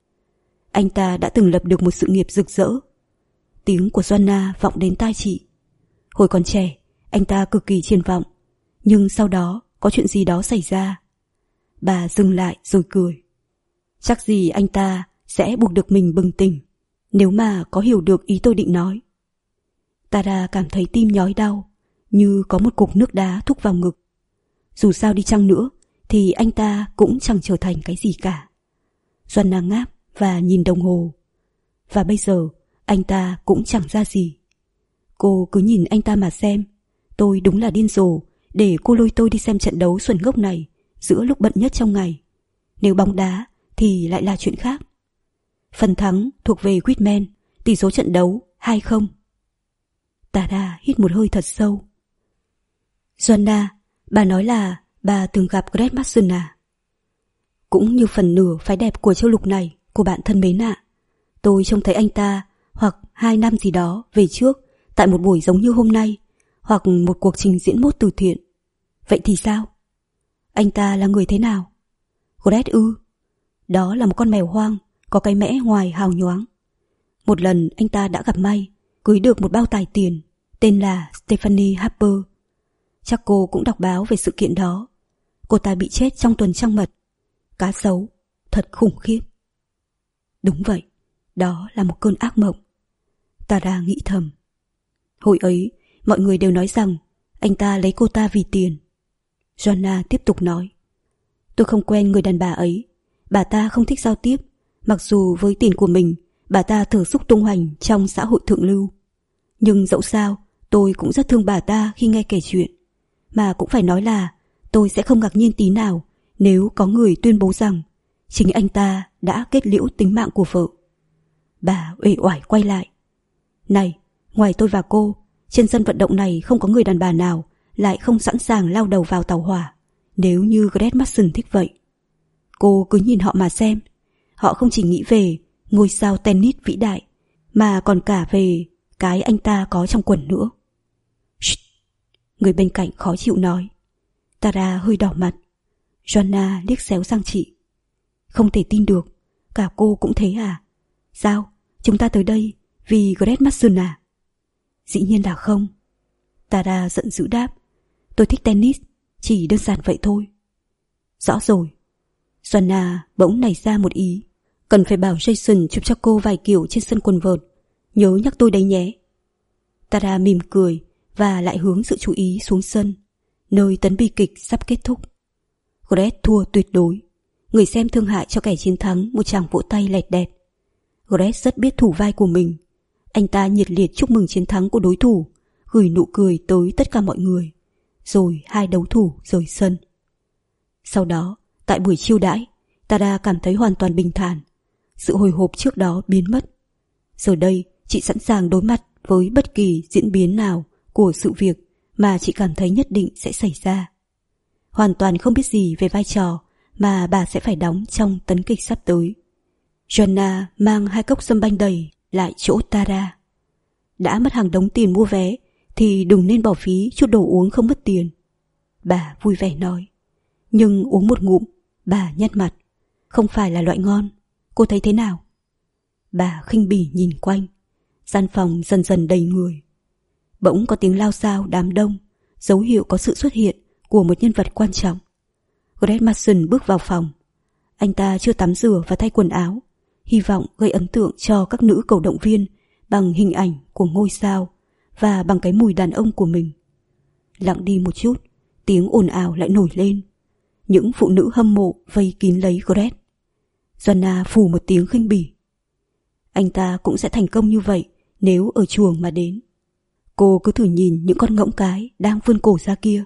Anh ta đã từng lập được một sự nghiệp rực rỡ. Tiếng của Joanna vọng đến tai chị. Hồi còn trẻ, anh ta cực kỳ triển vọng, nhưng sau đó có chuyện gì đó xảy ra. Bà dừng lại rồi cười. Chắc gì anh ta sẽ buộc được mình bừng tỉnh nếu mà có hiểu được ý tôi định nói. Tara cảm thấy tim nhói đau, như có một cục nước đá thúc vào ngực. Dù sao đi chăng nữa thì anh ta cũng chẳng trở thành cái gì cả. Joanna ngáp và nhìn đồng hồ. Và bây giờ anh ta cũng chẳng ra gì. Cô cứ nhìn anh ta mà xem. Tôi đúng là điên rồ để cô lôi tôi đi xem trận đấu xuẩn ngốc này giữa lúc bận nhất trong ngày. Nếu bóng đá thì lại là chuyện khác. Phần thắng thuộc về Whitman, tỷ số trận đấu hai không. Tara hít một hơi thật sâu. Joanna, bà nói là bà từng gặp Greg Mason à? Cũng như phần nửa phái đẹp của châu lục này, của bạn thân mến ạ. Tôi trông thấy anh ta hoặc hai năm gì đó về trước tại một buổi giống như hôm nay, hoặc một cuộc trình diễn mốt từ thiện. Vậy thì sao? Anh ta là người thế nào? Greg ư? Đó là một con mèo hoang, có cái mẽ ngoài hào nhoáng. Một lần anh ta đã gặp may, cưới được một bao tài tiền, tên là Stephanie Harper. Chắc cô cũng đọc báo về sự kiện đó. Cô ta bị chết trong tuần trăng mật. Cá sấu, thật khủng khiếp. Đúng vậy, đó là một cơn ác mộng. Tara nghĩ thầm. Hồi ấy, mọi người đều nói rằng anh ta lấy cô ta vì tiền. Joanna tiếp tục nói. Tôi không quen người đàn bà ấy. Bà ta không thích giao tiếp. Mặc dù với tiền của mình, bà ta thử sức tung hoành trong xã hội thượng lưu. Nhưng dẫu sao, tôi cũng rất thương bà ta khi nghe kể chuyện. Mà cũng phải nói là tôi sẽ không ngạc nhiên tí nào nếu có người tuyên bố rằng chính anh ta đã kết liễu tính mạng của vợ. Bà uể oải quay lại. Này, ngoài tôi và cô, trên sân vận động này không có người đàn bà nào lại không sẵn sàng lao đầu vào tàu hỏa nếu như Greg Mason thích vậy. Cô cứ nhìn họ mà xem. Họ không chỉ nghĩ về ngôi sao tennis vĩ đại, mà còn cả về cái anh ta có trong quần nữa. Shh! Người bên cạnh khó chịu nói. Tara hơi đỏ mặt. Joanna liếc xéo sang chị. Không thể tin được, cả cô cũng thế à? Sao? Chúng ta tới đây vì Greg Mason à? Dĩ nhiên là không. Tara giận dữ đáp. Tôi thích tennis, chỉ đơn giản vậy thôi. Rõ rồi. Joanna bỗng nảy ra một ý. Cần phải bảo Jason chụp cho cô vài kiểu trên sân quần vợt. Nhớ nhắc tôi đấy nhé. Tara mỉm cười và lại hướng sự chú ý xuống sân, nơi tấn bi kịch sắp kết thúc. Greg thua tuyệt đối. Người xem thương hại cho kẻ chiến thắng một tràng vỗ tay lẹt đẹt. Greg rất biết thủ vai của mình. Anh ta nhiệt liệt chúc mừng chiến thắng của đối thủ, gửi nụ cười tới tất cả mọi người. Rồi hai đấu thủ rời sân. Sau đó, tại buổi chiêu đãi, Tara cảm thấy hoàn toàn bình thản. Sự hồi hộp trước đó biến mất. Giờ đây, chị sẵn sàng đối mặt với bất kỳ diễn biến nào của sự việc mà chị cảm thấy nhất định sẽ xảy ra. Hoàn toàn không biết gì về vai trò mà bà sẽ phải đóng trong tấn kịch sắp tới. Joanna mang hai cốc sâm banh đầy lại chỗ Tara. Đã mất hàng đống tiền mua vé thì đừng nên bỏ phí chút đồ uống không mất tiền. Bà vui vẻ nói. Nhưng uống một ngụm, bà nhăn mặt. Không phải là loại ngon. Cô thấy thế nào? Bà khinh bỉ nhìn quanh. Gian phòng dần dần đầy người. Bỗng có tiếng lao xao đám đông, dấu hiệu có sự xuất hiện của một nhân vật quan trọng. Greg Mason bước vào phòng. Anh ta chưa tắm rửa và thay quần áo, hy vọng gây ấn tượng cho các nữ cầu động viên bằng hình ảnh của ngôi sao và bằng cái mùi đàn ông của mình. Lặng đi một chút, tiếng ồn ào lại nổi lên. Những phụ nữ hâm mộ vây kín lấy Greg. Joanna phù một tiếng khinh bỉ. Anh ta cũng sẽ thành công như vậy nếu ở chuồng mà đến. Cô cứ thử nhìn những con ngỗng cái đang vươn cổ ra kia.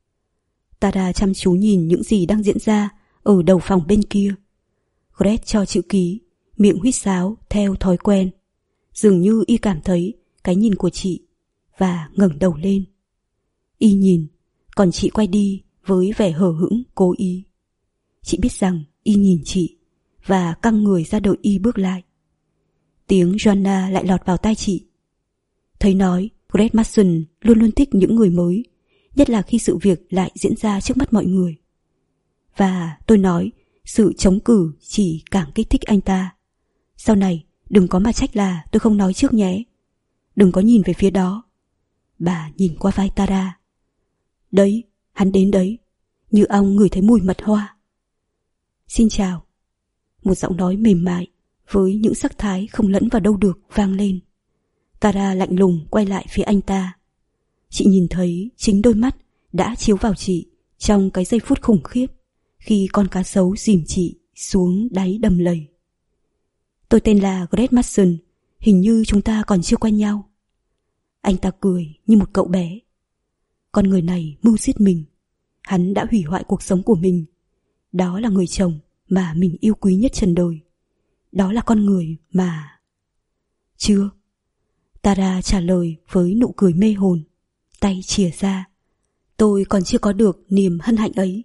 Tara chăm chú nhìn những gì đang diễn ra ở đầu phòng bên kia. Greg cho chữ ký, miệng huýt sáo theo thói quen. Dường như y cảm thấy cái nhìn của chị và ngẩng đầu lên. Y nhìn, còn chị quay đi với vẻ hờ hững cố ý. Chị biết rằng y nhìn chị và căng người ra đợi y bước lại. Tiếng Joanna lại lọt vào tai chị. Thấy nói, Greg Mason luôn luôn thích những người mới, nhất là khi sự việc lại diễn ra trước mắt mọi người. Và tôi nói, sự chống cử chỉ càng kích thích anh ta. Sau này, đừng có mà trách là tôi không nói trước nhé. Đừng có nhìn về phía đó. Bà nhìn qua vai Tara. Đấy, hắn đến đấy, như ong ngửi thấy mùi mật hoa. Xin chào. Một giọng nói mềm mại với những sắc thái không lẫn vào đâu được vang lên. Tara lạnh lùng quay lại phía anh ta. Chị nhìn thấy chính đôi mắt đã chiếu vào chị trong cái giây phút khủng khiếp khi con cá sấu dìm chị xuống đáy đầm lầy. Tôi tên là Greg Mason, hình như chúng ta còn chưa quen nhau. Anh ta cười như một cậu bé. Con người này mưu giết mình. Hắn đã hủy hoại cuộc sống của mình. Đó là người chồng mà mình yêu quý nhất trần đời. Đó là con người mà... Chưa. Tara trả lời với nụ cười mê hồn, tay chìa ra. Tôi còn chưa có được niềm hân hạnh ấy.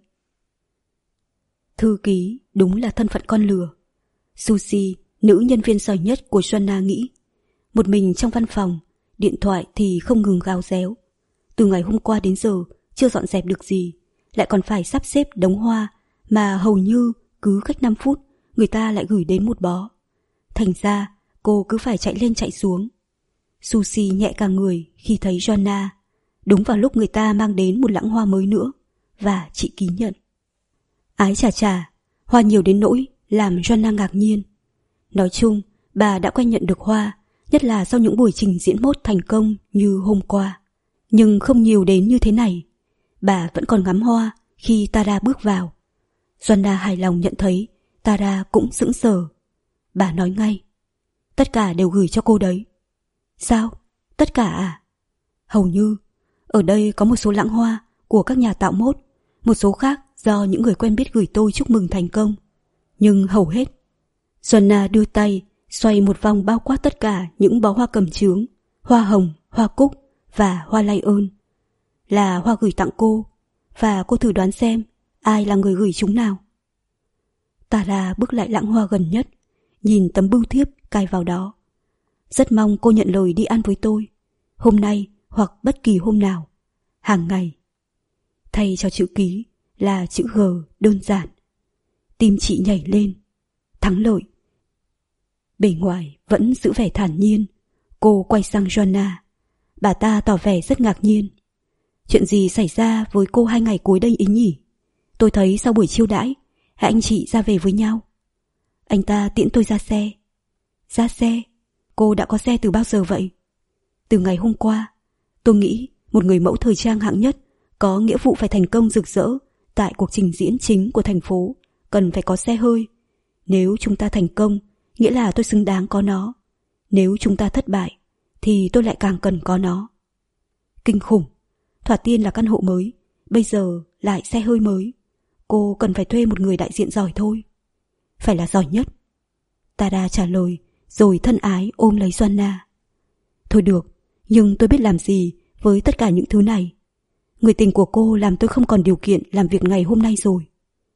Thư ký đúng là thân phận con lừa. Susie, nữ nhân viên giỏi nhất của Joanna nghĩ. Một mình trong văn phòng, điện thoại thì không ngừng gào réo. Từ ngày hôm qua đến giờ chưa dọn dẹp được gì, lại còn phải sắp xếp đống hoa mà hầu như cứ cách năm phút người ta lại gửi đến một bó. Thành ra cô cứ phải chạy lên chạy xuống. Susie nhẹ cả người khi thấy Joanna, đúng vào lúc người ta mang đến một lẵng hoa mới nữa, và chị ký nhận. Ái chà chà, hoa nhiều đến nỗi làm Joanna ngạc nhiên. Nói chung, bà đã quen nhận được hoa, nhất là sau những buổi trình diễn mốt thành công như hôm qua. Nhưng không nhiều đến như thế này. Bà vẫn còn ngắm hoa khi Tara bước vào. Joanna hài lòng nhận thấy Tara cũng sững sờ. Bà nói ngay, tất cả đều gửi cho cô đấy. Sao? Tất cả à? Hầu như. Ở đây có một số lẵng hoa của các nhà tạo mốt, một số khác do những người quen biết gửi tôi chúc mừng thành công. Nhưng hầu hết. Joanna đưa tay xoay một vòng bao quát tất cả những bó hoa cẩm chướng, hoa hồng, hoa cúc và hoa lay ơn. Là hoa gửi tặng cô, và cô thử đoán xem ai là người gửi chúng nào. Tara bước lại lẵng hoa gần nhất, nhìn tấm bưu thiếp cài vào đó. Rất mong cô nhận lời đi ăn với tôi, hôm nay hoặc bất kỳ hôm nào, hàng ngày. Thay cho chữ ký là chữ G đơn giản. Tim chị nhảy lên. Thắng lợi. Bề ngoài vẫn giữ vẻ thản nhiên. Cô quay sang Joanna. Bà ta tỏ vẻ rất ngạc nhiên. Chuyện gì xảy ra với cô hai ngày cuối đây ý nhỉ? Tôi thấy sau buổi chiêu đãi, hai anh chị ra về với nhau. Anh ta tiễn tôi ra xe. Ra xe? Cô đã có xe từ bao giờ vậy? Từ ngày hôm qua. Tôi nghĩ một người mẫu thời trang hạng nhất có nghĩa vụ phải thành công rực rỡ tại cuộc trình diễn chính của thành phố, cần phải có xe hơi. Nếu chúng ta thành công, nghĩa là tôi xứng đáng có nó. Nếu chúng ta thất bại, thì tôi lại càng cần có nó. Kinh khủng. Thoạt tiên là căn hộ mới, bây giờ lại xe hơi mới. Cô cần phải thuê một người đại diện giỏi thôi. Phải là giỏi nhất. Tara trả lời, rồi thân ái ôm lấy Joanna. Thôi được, nhưng tôi biết làm gì với tất cả những thứ này. Người tình của cô làm tôi không còn điều kiện làm việc ngày hôm nay rồi.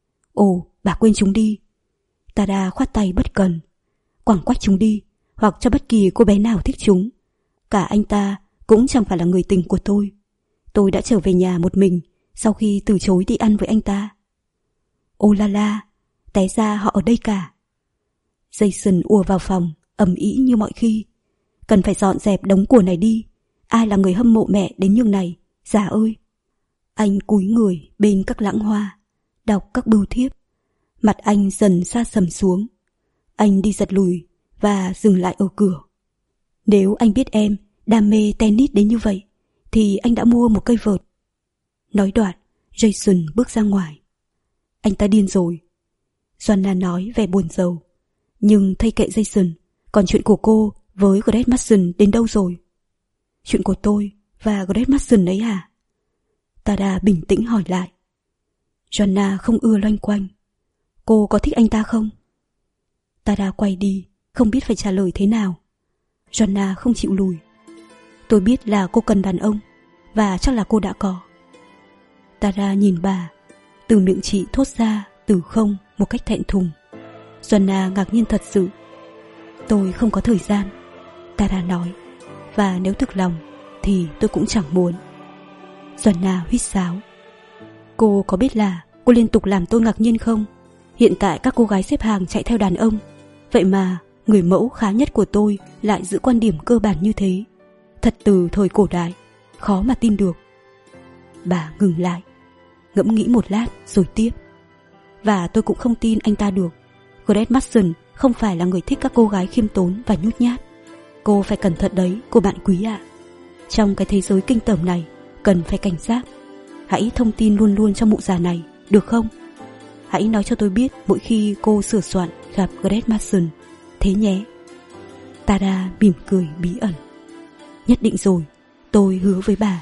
Ồ, bà quên chúng đi. Tara khoát tay bất cần. Quẳng quách chúng đi, hoặc cho bất kỳ cô bé nào thích chúng. Cả anh ta cũng chẳng phải là người tình của tôi. Tôi đã trở về nhà một mình sau khi từ chối đi ăn với anh ta. Ô la la, té ra họ ở đây cả. Jason ùa vào phòng, ầm ĩ như mọi khi. Cần phải dọn dẹp đống của này đi. Ai là người hâm mộ mẹ đến nhường này, già ơi. Anh cúi người bên các lẵng hoa, đọc các bưu thiếp. Mặt anh dần sa sầm xuống. Anh đi giật lùi và dừng lại ở cửa. Nếu anh biết em đam mê tennis đến như vậy, thì anh đã mua một cây vợt. Nói đoạn, Jason bước ra ngoài. Anh ta điên rồi. Joanna nói vẻ buồn rầu. Nhưng thay kệ Jason, còn chuyện của cô với Greg Mason đến đâu rồi? Chuyện của tôi và Greg Mason ấy à? Tara bình tĩnh hỏi lại. Joanna không ưa loanh quanh. Cô có thích anh ta không? Tara quay đi, không biết phải trả lời thế nào. Joanna không chịu lùi. Tôi biết là cô cần đàn ông, và chắc là cô đã có. Tara nhìn bà. Từ miệng chị thốt ra từ không một cách thẹn thùng. Joanna ngạc nhiên thật sự. Tôi không có thời gian, Tara nói. Và nếu thực lòng thì tôi cũng chẳng muốn. Joanna huýt sáo. Cô có biết là cô liên tục làm tôi ngạc nhiên không? Hiện tại các cô gái xếp hàng chạy theo đàn ông, vậy mà người mẫu khá nhất của tôi lại giữ quan điểm cơ bản như thế. Thật từ thời cổ đại, khó mà tin được. Bà ngừng lại, ngẫm nghĩ một lát rồi tiếp. Và tôi cũng không tin anh ta được. Greg Mason không phải là người thích các cô gái khiêm tốn và nhút nhát. Cô phải cẩn thận đấy, cô bạn quý ạ. Trong cái thế giới kinh tởm này, cần phải cảnh giác. Hãy thông tin luôn luôn cho mụ già này, được không? Hãy nói cho tôi biết mỗi khi cô sửa soạn gặp Gret Mason, thế nhé. Tara mỉm cười bí ẩn. Nhất định rồi, tôi hứa với bà.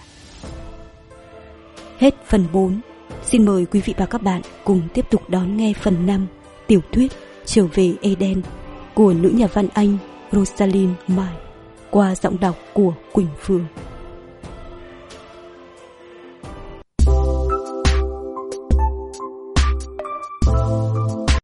Hết phần bốn. Xin mời quý vị và các bạn cùng tiếp tục đón nghe phần năm tiểu thuyết Trở về Eden của nữ nhà văn Anh Rosalind May qua giọng đọc của Quỳnh Phương.